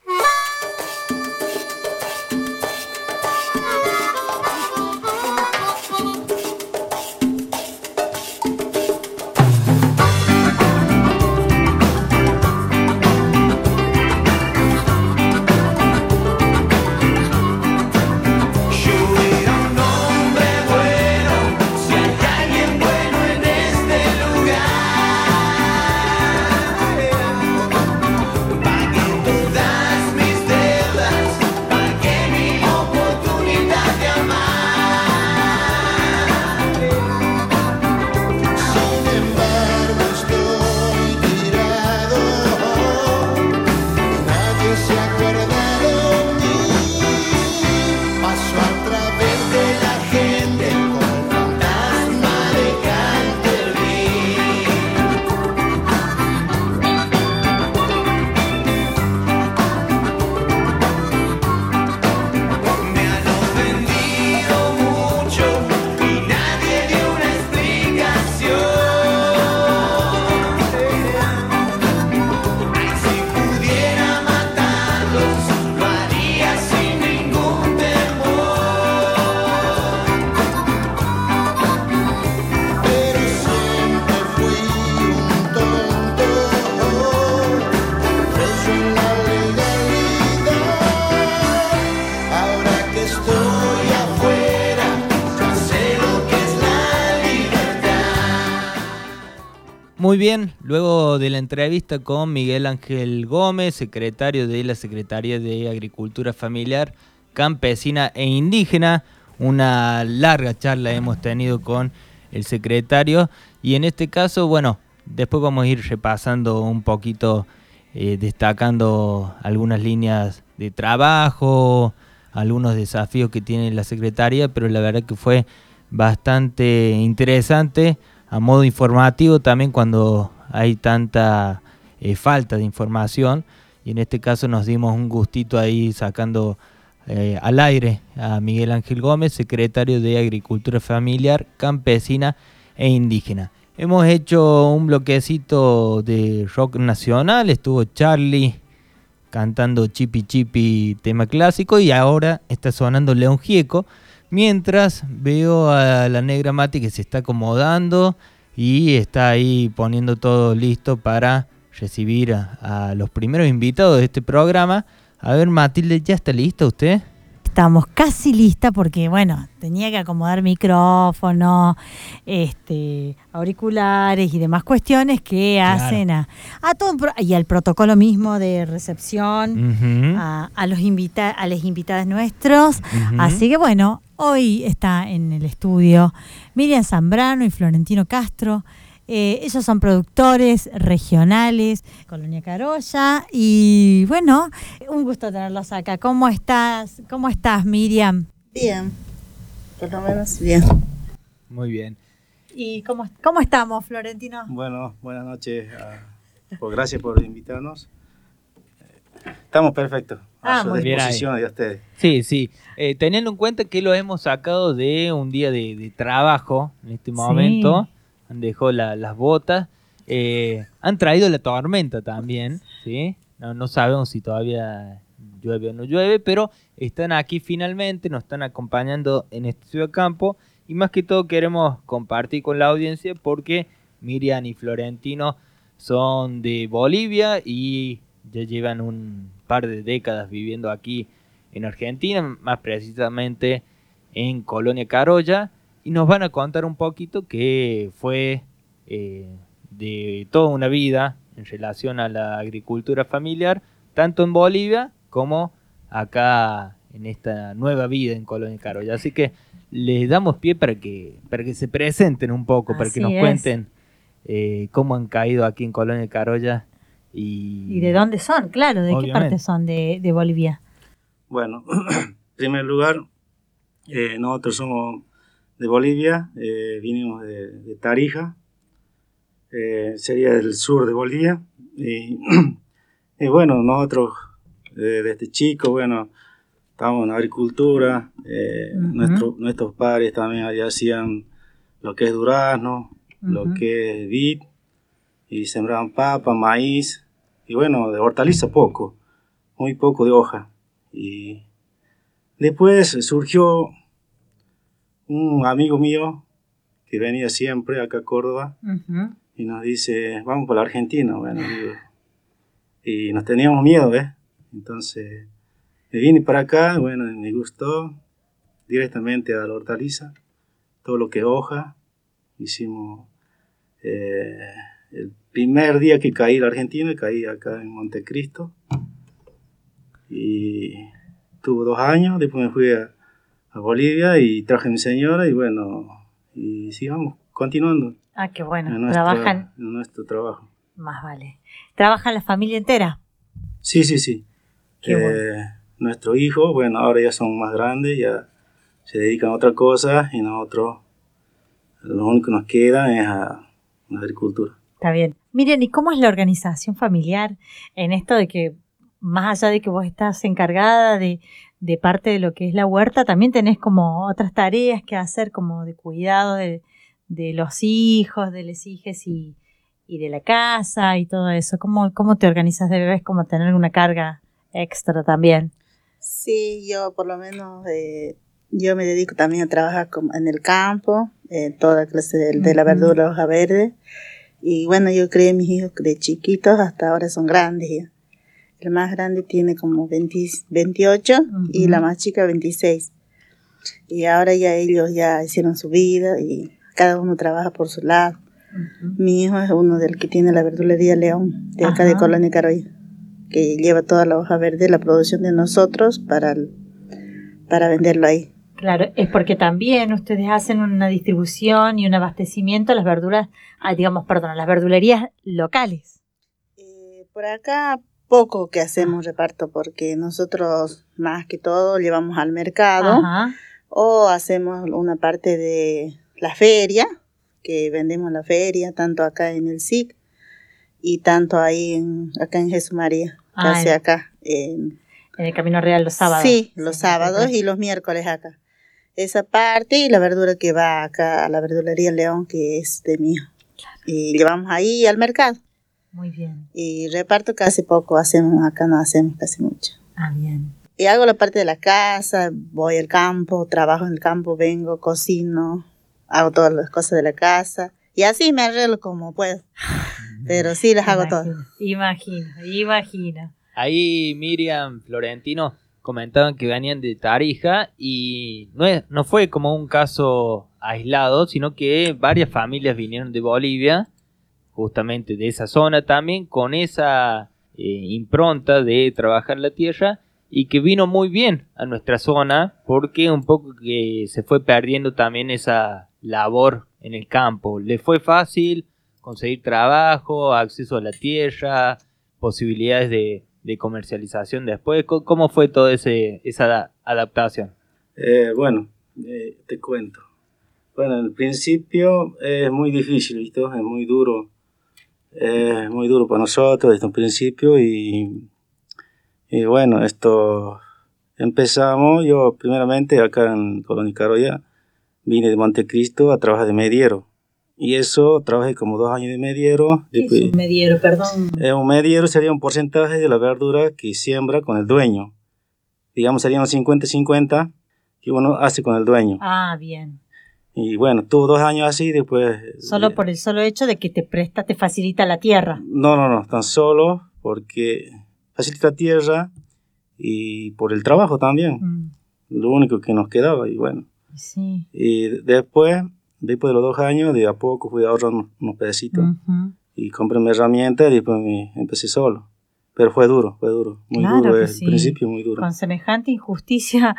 Muy bien, luego de la entrevista con Miguel Ángel Gómez, secretario de la Secretaría de Agricultura Familiar, Campesina e Indígena, una larga charla hemos tenido con el secretario y en este caso, bueno, después vamos a ir repasando un poquito, eh, destacando algunas líneas de trabajo, algunos desafíos que tiene la Secretaría, pero la verdad que fue bastante interesante, a modo informativo también cuando hay tanta eh, falta de información, y en este caso nos dimos un gustito ahí sacando eh, al aire a Miguel Ángel Gómez, secretario de Agricultura Familiar, Campesina e Indígena. Hemos hecho un bloquecito de rock nacional, estuvo Charlie cantando Chipi Chipi, tema clásico, y ahora está sonando León Gieco, mientras veo a la negra Mati que se está acomodando y está ahí poniendo todo listo para recibir a, a los primeros invitados de este programa. A ver, Matilde, ¿ya está lista usted? Estamos casi lista porque, bueno, tenía que acomodar micrófono, este, auriculares y demás cuestiones que claro. hacen a, a todo un pro- y al protocolo mismo de recepción, uh-huh. a, a los invita- a los invitados nuestros. Uh-huh. Así que, bueno, hoy está en el estudio Miriam Zambrano y Florentino Castro. Eh, ellos son productores regionales, Colonia Carolla, y bueno, un gusto tenerlos acá. ¿Cómo estás? ¿Cómo estás, Miriam? Bien, por lo menos bien. Muy bien. ¿Y cómo, cómo estamos, Florentino? Bueno, buenas noches. Uh, pues gracias por invitarnos. Estamos perfectos. A ah, su disposición de ustedes. Sí, sí. Eh, teniendo en cuenta que lo hemos sacado de un día de, de trabajo en este momento. Sí. Dejó la, las botas, eh, han traído la tormenta también, ¿sí? No, no sabemos si todavía llueve o no llueve, pero están aquí finalmente, nos están acompañando en este Ciudad Campo, y más que todo queremos compartir con la audiencia porque Miriam y Florentino son de Bolivia y ya llevan un par de décadas viviendo aquí en Argentina, más precisamente en Colonia Carolla. Y nos van a contar un poquito qué fue eh, de toda una vida en relación a la agricultura familiar, tanto en Bolivia como acá en esta nueva vida en Colonia Carolla. Así que les damos pie para que, para que se presenten un poco, Así para que nos es. cuenten eh, cómo han caído aquí en Colonia Carolla. Y, ¿Y de dónde son? Claro, ¿de obviamente. qué parte son de, de Bolivia? Bueno, en primer lugar, eh, nosotros somos de Bolivia, eh, vinimos de, de Tarija, eh, sería del sur de Bolivia, y, y bueno, nosotros eh, desde chicos, bueno, estábamos en agricultura, eh, uh-huh. nuestro, nuestros padres también allá hacían lo que es durazno, uh-huh. lo que es vid, y sembraban papa, maíz, y bueno, de hortaliza poco, muy poco de hoja, y después surgió un amigo mío que venía siempre acá a Córdoba uh-huh. y nos dice, vamos para la Argentina, bueno, y, y nos teníamos miedo, ¿ves? Entonces me vine para acá, bueno, me gustó directamente a la hortaliza, todo lo que es hoja, hicimos, eh, el primer día que caí a la Argentina, caí acá en Montecristo, y tuve dos años, después me fui a a Bolivia y traje a mi señora y bueno, y sigamos continuando. Ah, qué bueno. En nuestra, Trabajan. En nuestro trabajo. Más vale. ¿Trabajan la familia entera? Sí, sí, sí. Qué eh, bueno. Nuestro hijo, bueno, ahora ya son más grandes, ya se dedican a otra cosa y nosotros, lo único que nos queda es a la agricultura. Está bien. Miren, ¿y cómo es la organización familiar en esto de que, más allá de que vos estás encargada de, de parte de lo que es la huerta, también tenés como otras tareas que hacer, como de cuidado de, de los hijos, de las hijas y, y de la casa y todo eso? ¿Cómo, cómo te organizas? Debes como tener una carga extra también. Sí, yo por lo menos, eh, yo me dedico también a trabajar como en el campo, eh, toda clase de, de la verdura, la hoja verde. Y bueno, yo crié a mis hijos de chiquitos, hasta ahora son grandes ya. El más grande tiene como veinte, veintiocho uh-huh. y la más chica veintiséis. Y ahora ya ellos ya hicieron su vida y cada uno trabaja por su lado. Uh-huh. Mi hijo es uno del que tiene la verdulería León, de acá uh-huh. de Colonia Carolla, que lleva toda la hoja verde, la producción de nosotros para, para venderlo ahí. Claro, es porque también ustedes hacen una distribución y un abastecimiento a las verduras, ah, digamos, perdón, a las verdulerías locales. Eh, por acá poco que hacemos reparto, porque nosotros más que todo llevamos al mercado. Ajá. O hacemos una parte de la feria, que vendemos la feria, tanto acá en el S I C y tanto ahí en, acá en Jesús María, Ah, casi en- acá. En, En el Camino Real los sábados. Sí, los Sí, sábados perfecto. y los miércoles acá. Esa parte y la verdura que va acá a la verdulería León, que es de mío. Y llevamos ahí al mercado. Muy bien. Y reparto casi poco hacemos, acá no hacemos casi mucho. Ah, bien. Y hago la parte de la casa, voy al campo, trabajo en el campo, vengo, cocino, hago todas las cosas de la casa. Y así me arreglo como puedo. Pero sí las hago todas. Imagino, imagino. Ahí Miriam, Florentino comentaban que venían de Tarija y no, es, no fue como un caso aislado, sino que varias familias vinieron de Bolivia, justamente de esa zona también, con esa eh, impronta de trabajar la tierra y que vino muy bien a nuestra zona porque un poco que se fue perdiendo también esa labor en el campo. Le fue fácil conseguir trabajo, acceso a la tierra, posibilidades de, de comercialización después. ¿Cómo, cómo fue toda ese, esa ada- adaptación? Eh, bueno, eh, te cuento. Bueno, al principio es muy difícil, ¿viste? Es muy duro. Eh, Es muy duro para nosotros desde un principio y, y bueno, esto empezamos. Yo primeramente acá en Colonia Carolla vine de Montecristo a trabajar de mediero. Y eso, trabajé como dos años de mediero. ¿Qué es un mediero, perdón? Eh, un mediero sería un porcentaje de la verdura que siembra con el dueño. Digamos, serían cincuenta cincuenta que uno hace con el dueño. Ah, bien. Y bueno, tuvo dos años así, después... Solo por el solo hecho de que te presta, te facilita la tierra. No, no, no, tan solo porque facilita tierra y por el trabajo también. Mm, Lo único que nos quedaba, y bueno. sí. Y después, después de los dos años, de a poco fui ahorrando unos pedacitos. Ujú. Y compré mi herramienta y después me empecé solo. Pero fue duro, fue duro. Muy Claro duro, que al sí. principio muy duro. Con semejante injusticia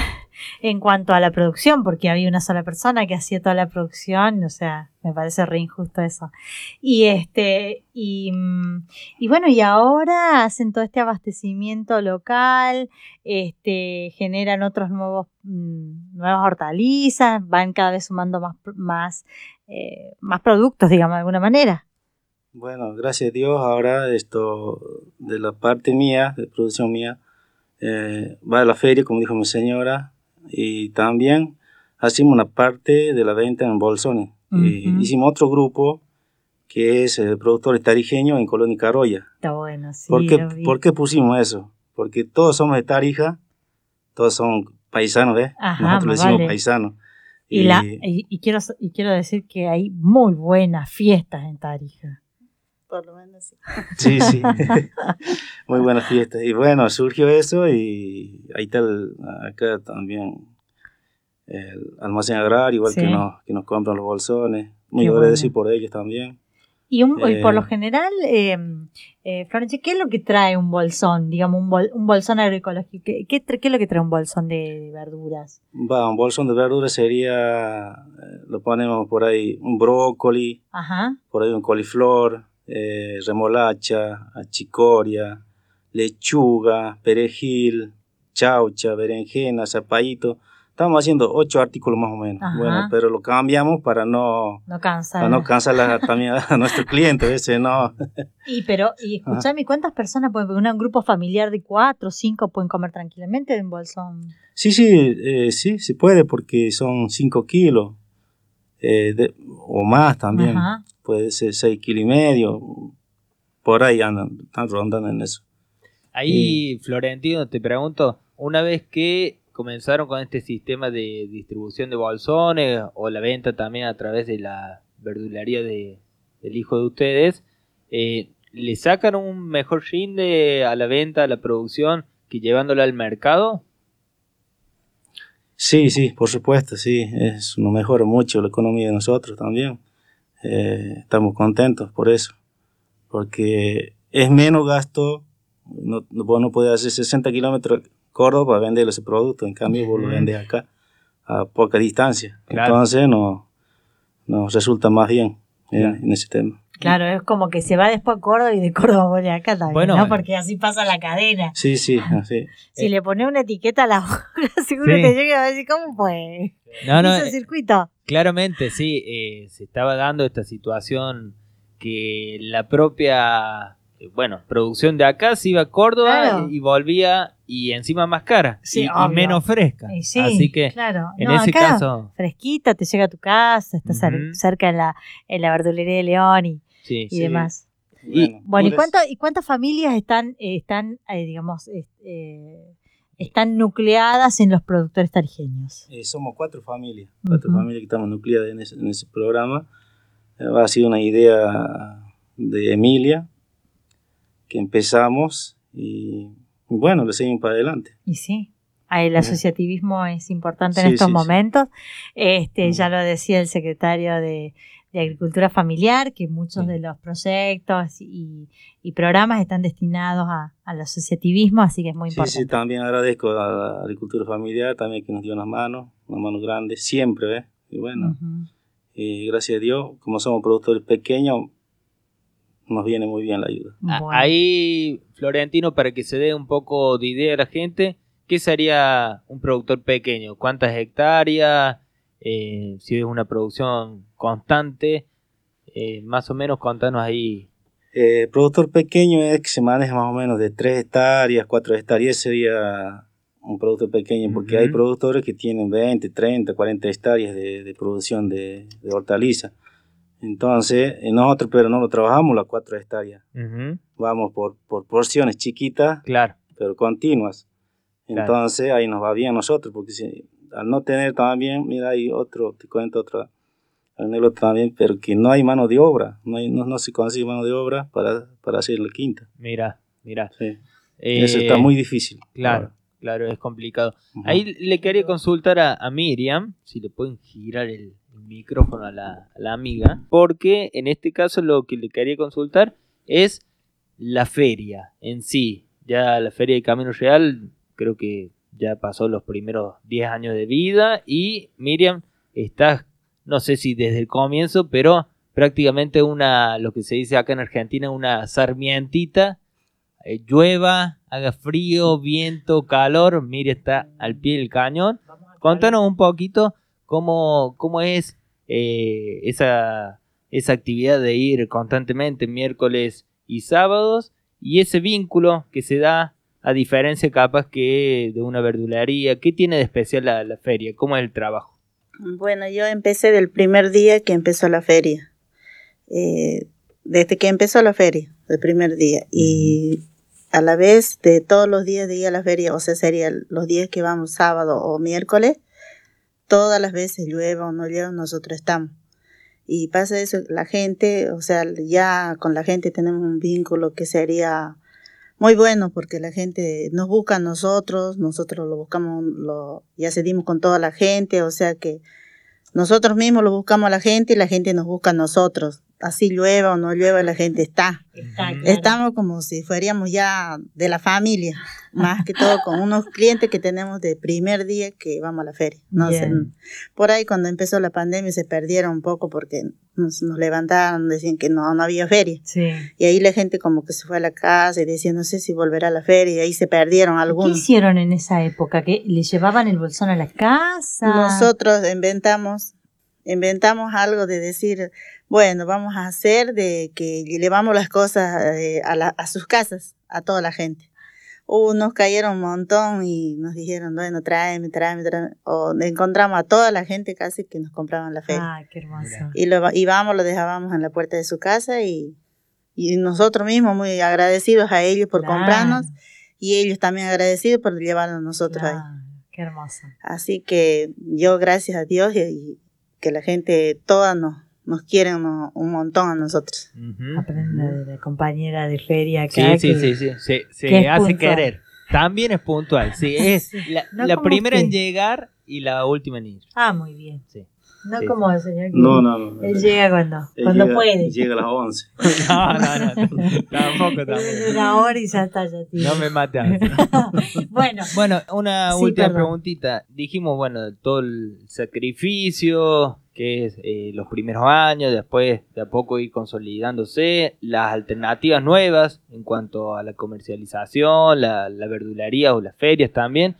en cuanto a la producción, porque había una sola persona que hacía toda la producción, o sea, me parece re injusto eso. Y este, y, mm, y bueno, y ahora hacen todo este abastecimiento local, este, generan otros nuevos, mm, nuevas hortalizas, van cada vez sumando más, pro- más, eh, más productos, digamos, de alguna manera. Bueno, gracias a Dios, ahora esto de la parte mía, de producción mía, eh, va a la feria, como dijo mi señora, y también hacemos una parte de la venta en bolsones. Y Ujú. hicimos otro grupo que es el productor tarijeño en Colonia Carolla. Está bueno, sí. ¿Por qué, lo vi. por qué pusimos eso? Porque todos somos de Tarija, todos son paisanos, ¿ves? Ajá, Nosotros le más decimos vale. paisanos. Y, la, y, y quiero, y quiero decir que hay muy buenas fiestas en Tarija. Por lo menos sí. Sí, sí. Muy buenas fiestas. Y bueno, surgió eso y ahí está el- acá también el almacén agrario, igual Sí. que, nos, que nos compran los bolsones. Muy Qué agradecido bueno. por ellos también. Y, un, y por Eh, lo general, eh, eh, Florencia, ¿qué es lo que trae un bolsón? Digamos, un, bol, un bolsón agroecológico. ¿Qué, qué, tra- ¿Qué es lo que trae un bolsón de verduras? Va, un bolsón de verduras sería, eh, lo ponemos por ahí, un brócoli, Ajá. por ahí un coliflor, eh, remolacha, achicoria, lechuga, perejil, chaucha, berenjena, zapallito. Estamos haciendo ocho artículos más o menos. Ajá. Bueno, pero lo cambiamos para no, No cansa. para no cansar la- también a nuestro cliente, a veces no. Y pero, y escuchame, ¿cuántas personas pueden, un grupo familiar de cuatro o cinco pueden comer tranquilamente de un bolsón? Sí, sí, eh, sí, se puede porque son cinco kilos eh, de- o más también. Ajá. Puede ser seis kilos y medio. Por ahí andan, están rondando en eso. Ahí, Florentino, te pregunto, una vez que comenzaron con este sistema de distribución de bolsones o la venta también a través de la verdulería de, del hijo de ustedes, eh, ¿le sacan un mejor rinde a la venta, a la producción, que llevándola al mercado? Sí, sí, por supuesto, sí. Es, nos mejora mucho la economía de nosotros también. Eh, estamos contentos por eso. Porque es menos gasto. No, no- vos no podés hacer sesenta kilómetros a Córdoba para vender ese producto. En cambio, vos lo vendes acá a poca distancia. Claro. Entonces, no, nos resulta más bien en, Claro. en ese tema. Claro, es como que se va después a Córdoba y de Córdoba vuelve acá también, Bueno, ¿no? Porque así pasa la cadena. Sí, sí, así. Si Eh. le pones una etiqueta a la hoja, seguro Sí. te llega y va a decir, ¿cómo fue? No, no, Hizo eh, circuito. claramente, sí, eh, se estaba dando esta situación que la propia, eh, bueno, producción de acá se iba a Córdoba Claro. y volvía y encima más cara Sí, y, y obvio. menos fresca. Y sí, Así que claro. en No, ese acá, caso, fresquita, te llega a tu casa, estás cer- Ujú. cerca en la, en la verdulería de León y, sí. y Sí. demás. Bueno, Bueno, ¿y, por cuánto, ¿y cuántas familias están, eh, están eh, digamos, eh, eh, están nucleadas en los productores tarijeños? Eh, somos cuatro familias, cuatro Ujú. familias que estamos nucleadas en ese, en ese programa. Eh, ha sido una idea de Emilia que empezamos y bueno, le seguimos para adelante. Y sí, ah, el asociativismo es importante en Sí, estos sí, sí. momentos. Este, Mm. ya lo decía el secretario de, de Agricultura Familiar, que muchos Sí. de los proyectos y, y programas están destinados a- al asociativismo, así que es muy Sí, importante. sí, también agradezco a la agricultura familiar también que nos dio unas manos, unas manos grandes, siempre, ¿ves? Y bueno, Ujú. y gracias a Dios, como somos productores pequeños, nos viene muy bien la ayuda. A- Bueno. Ahí, Florentino, para que se dé un poco de idea a la gente, ¿qué sería un productor pequeño? ¿Cuántas hectáreas? Eh, si es una producción constante, eh, más o menos contanos ahí. Eh, productor pequeño es que se maneja más o menos de tres hectáreas, cuatro hectáreas, sería un productor pequeño, porque Ujú. hay productores que tienen veinte, treinta, cuarenta hectáreas de, de producción de, de hortaliza. Entonces, eh, nosotros, pero no lo trabajamos las cuatro hectáreas, Ujú. vamos por, por porciones chiquitas, Claro, pero continuas. Claro. Entonces, ahí nos va bien a nosotros, porque si, al no tener también, mira, hay otro, te cuento otra anécdota también, pero que no hay mano de obra, no, hay, no, no se consigue mano de obra para, para hacer la quinta. mira, mira. Sí. Eh, Eso está muy difícil. Claro, ahora. claro, es complicado. Ujú. Ahí le quería consultar a, a Miriam, si le pueden girar el, el micrófono a la, a la amiga, porque en este caso lo que le quería consultar es la feria en sí. Ya la feria de Camino Real creo que ya pasó los primeros diez años de vida y Miriam está, no sé si desde el comienzo, pero prácticamente una, lo que se dice acá en Argentina, una sarmientita. Eh, llueva, haga frío, viento, calor, Miriam está al pie del cañón. Contanos un poquito cómo, cómo es eh, esa, esa actividad de ir constantemente miércoles y sábados y ese vínculo que se da a diferencia capaz que de una verdulería. ¿Qué tiene de especial la, la feria? ¿Cómo es el trabajo? Bueno, yo empecé del primer día que empezó la feria. Eh, desde que empezó la feria, el primer día. Y a la vez de todos los días de ir a la feria, o sea, serían los días que vamos sábado o miércoles, todas las veces llueva o no llueva, nosotros estamos. Y pasa eso, la gente, o sea, ya con la gente tenemos un vínculo que sería muy bueno, porque la gente nos busca a nosotros, nosotros lo buscamos, lo, ya cedimos con toda la gente, o sea que nosotros mismos lo buscamos a la gente y la gente nos busca a nosotros. Así llueva o no llueva, la gente está. Está, claro. Estamos como si fuéramos ya de la familia, más que todo con unos clientes que tenemos de primer día que vamos a la feria. No sé, Bien. por ahí cuando empezó la pandemia se perdieron un poco porque nos, nos levantaron, decían que no, no había feria. Sí. Y ahí la gente como que se fue a la casa y decía, no sé si volverá a la feria, y ahí se perdieron ¿Qué algunos. hicieron en esa época? ¿Que le llevaban el bolsón a la casa? Nosotros inventamos, inventamos algo de decir, bueno, vamos a hacer de que llevamos las cosas eh, a, la, a sus casas, a toda la gente. Uh, nos cayeron un montón y nos dijeron, bueno, tráeme, tráeme, tráeme. O encontramos a toda la gente casi que nos compraban la feria. Ah, qué hermoso. Y lo íbamos, lo dejábamos en la puerta de su casa y, y nosotros mismos muy agradecidos a ellos por Claro. comprarnos y ellos también agradecidos por llevarnos a nosotros ahí. Claro, qué hermoso. Así que yo, gracias a Dios, y, y que la gente toda nos, nos quiere un, un montón a nosotros. Ujú. Aprende de la compañera de feria Sí, acá. sí, que- sí, sí, se, se que es hace puntual. querer. También es puntual, sí, es la, No la como primera en usted. llegar y la última en ir. Ah, muy bien. Sí. No Sí, como el señor. que- No, no, no. Él llega cuando, Él cuando llega- puede. Llega a las once. No, no, no, tampoco, Él tampoco. viene una hora y ya está, ya tiene. No me mates. Bueno, Bueno, una Sí, última perdón. preguntita. Dijimos, bueno, todo el sacrificio que es eh, los primeros años, después de a poco ir consolidándose, las alternativas nuevas en cuanto a la comercialización, la, la verdulería o las ferias también.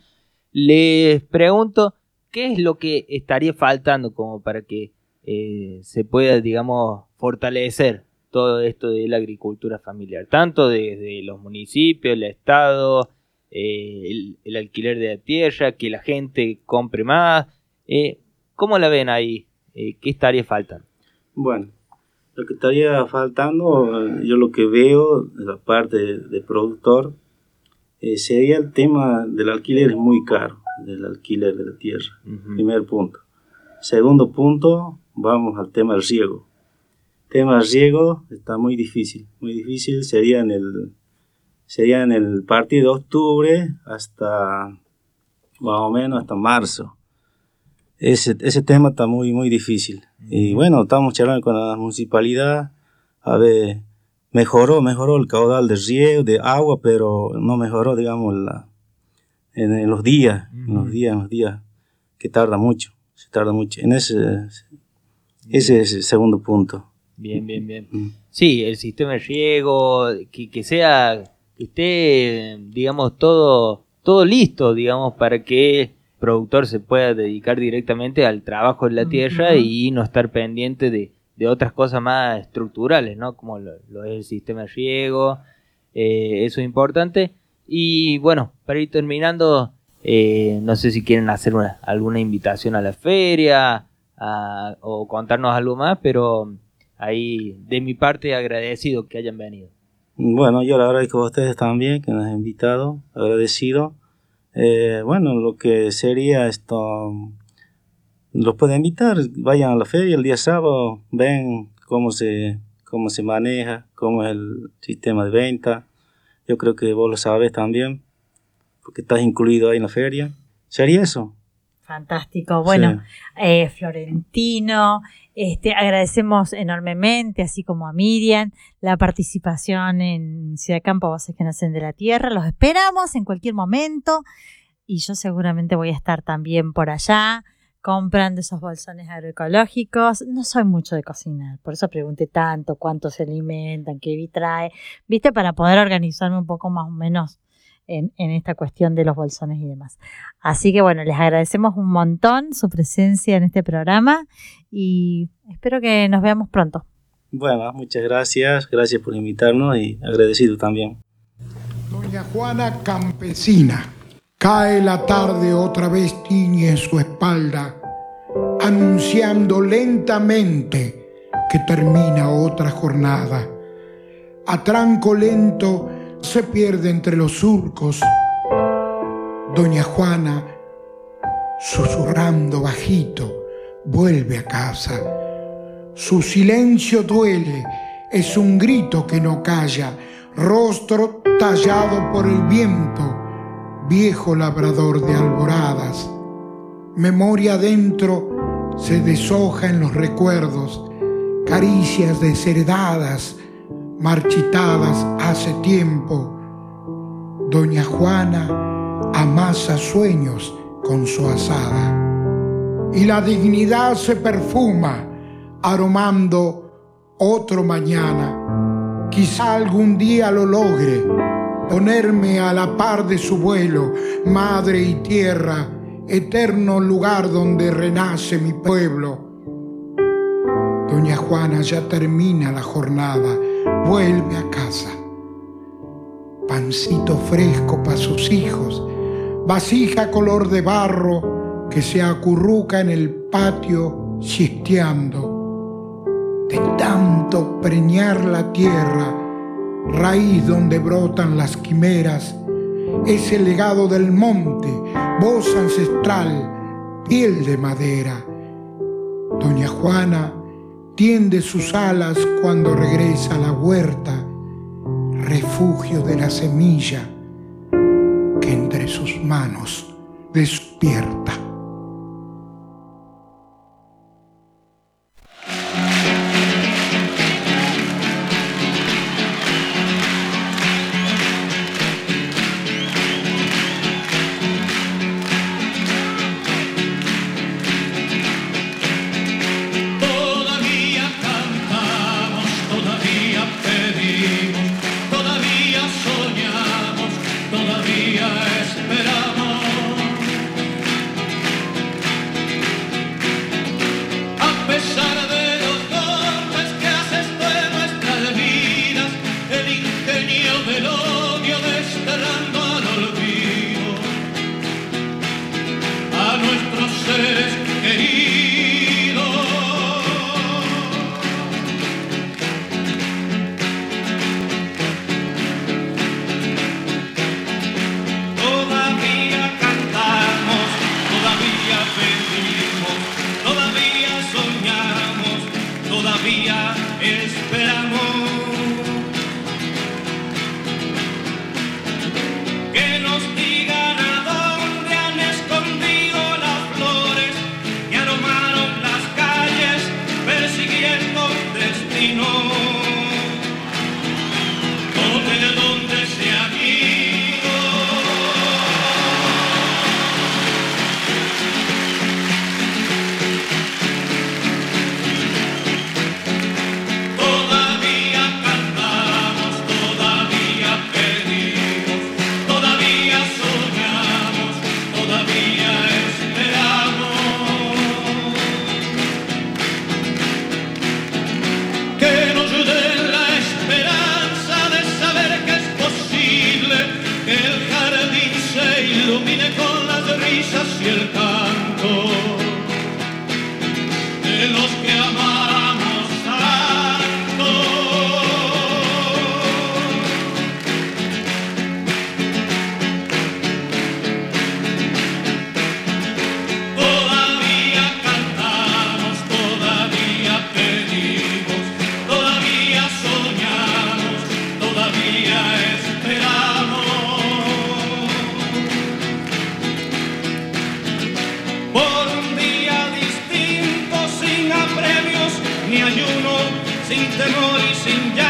Les pregunto, ¿qué es lo que estaría faltando como para que eh, se pueda, digamos, fortalecer todo esto de la agricultura familiar? Tanto desde los municipios, el Estado, eh, el, el alquiler de la tierra, que la gente compre más. Eh, ¿Cómo la ven ahí? Eh, ¿Qué estaría faltando? Bueno, lo que estaría faltando, yo lo que veo de la parte de, de productor, eh, sería el tema del alquiler. Es muy caro, del alquiler de la tierra. Uh-huh. Primer punto. Segundo punto, vamos al tema del riego. El tema del riego está muy difícil, muy difícil. Sería en el, sería en el partir de octubre hasta más o menos hasta marzo. Ese, ese tema está muy, muy difícil. Y bueno, estamos charlando con la municipalidad. A ver, mejoró, mejoró el caudal de riego, de agua, pero no mejoró, digamos, la, en, en los días, uh-huh. en los días, en los días, que tarda mucho, se tarda mucho. En ese, ese es el segundo punto. Bien, bien, bien. Uh-huh. Sí, el sistema de riego, que, que sea, que esté, digamos, todo, todo listo, digamos, para que productor se pueda dedicar directamente al trabajo en la tierra uh-huh. y no estar pendiente de, de otras cosas más estructurales, ¿no? Como lo, lo es el sistema de riego, eh, eso es importante. Y bueno, para ir terminando, eh, no sé si quieren hacer una, alguna invitación a la feria a, o contarnos algo más, pero ahí de mi parte agradecido que hayan venido. Bueno, yo le agradezco a ustedes también que nos han invitado, agradecido. Eh, bueno, lo que sería esto, los pueden invitar, vayan a la feria el día sábado, ven cómo se, cómo se maneja, cómo es el sistema de venta. Yo creo que vos lo sabes también, porque estás incluido ahí en la feria. Sería eso. Fantástico. Bueno, sí. eh, Florentino, este, agradecemos enormemente, así como a Miriam, la participación en Ciudad Campo, Voces que Nacen de la Tierra. Los esperamos en cualquier momento y yo seguramente voy a estar también por allá comprando esos bolsones agroecológicos. No soy mucho de cocinar, por eso pregunté tanto cuánto se alimentan, qué trae, viste, para poder organizarme un poco más o menos En, en esta cuestión de los bolsones y demás. Así que bueno, les agradecemos un montón su presencia en este programa y espero que nos veamos pronto. Bueno, muchas gracias, gracias por invitarnos y agradecido también. Doña Juana campesina, cae la tarde, otra vez tiñe su espalda, anunciando lentamente que termina otra jornada. A tranco lento se pierde entre los surcos. Doña Juana, susurrando bajito, vuelve a casa. Su silencio duele, es un grito que no calla, rostro tallado por el viento, viejo labrador de alboradas. Memoria adentro se deshoja en los recuerdos, caricias desheredadas, marchitadas hace tiempo. Doña Juana amasa sueños con su azada. Y la dignidad se perfuma, aromando otro mañana. Quizá algún día lo logre, ponerme a la par de su vuelo, madre y tierra, eterno lugar donde renace mi pueblo. Doña Juana ya termina la jornada, vuelve a casa. Pancito fresco para sus hijos, vasija color de barro que se acurruca en el patio chisteando. De tanto preñar la tierra, raíz donde brotan las quimeras, ese legado del monte, voz ancestral, piel de madera. Doña Juana tiende sus alas cuando regresa a la huerta, refugio de la semilla que entre sus manos despierta. risas y el canto de los que amamos tanto. Todavía cantamos, todavía pedimos, todavía soñamos, todavía esperamos. Por un día distinto, sin apremios ni ayuno, sin temor y sin llanto.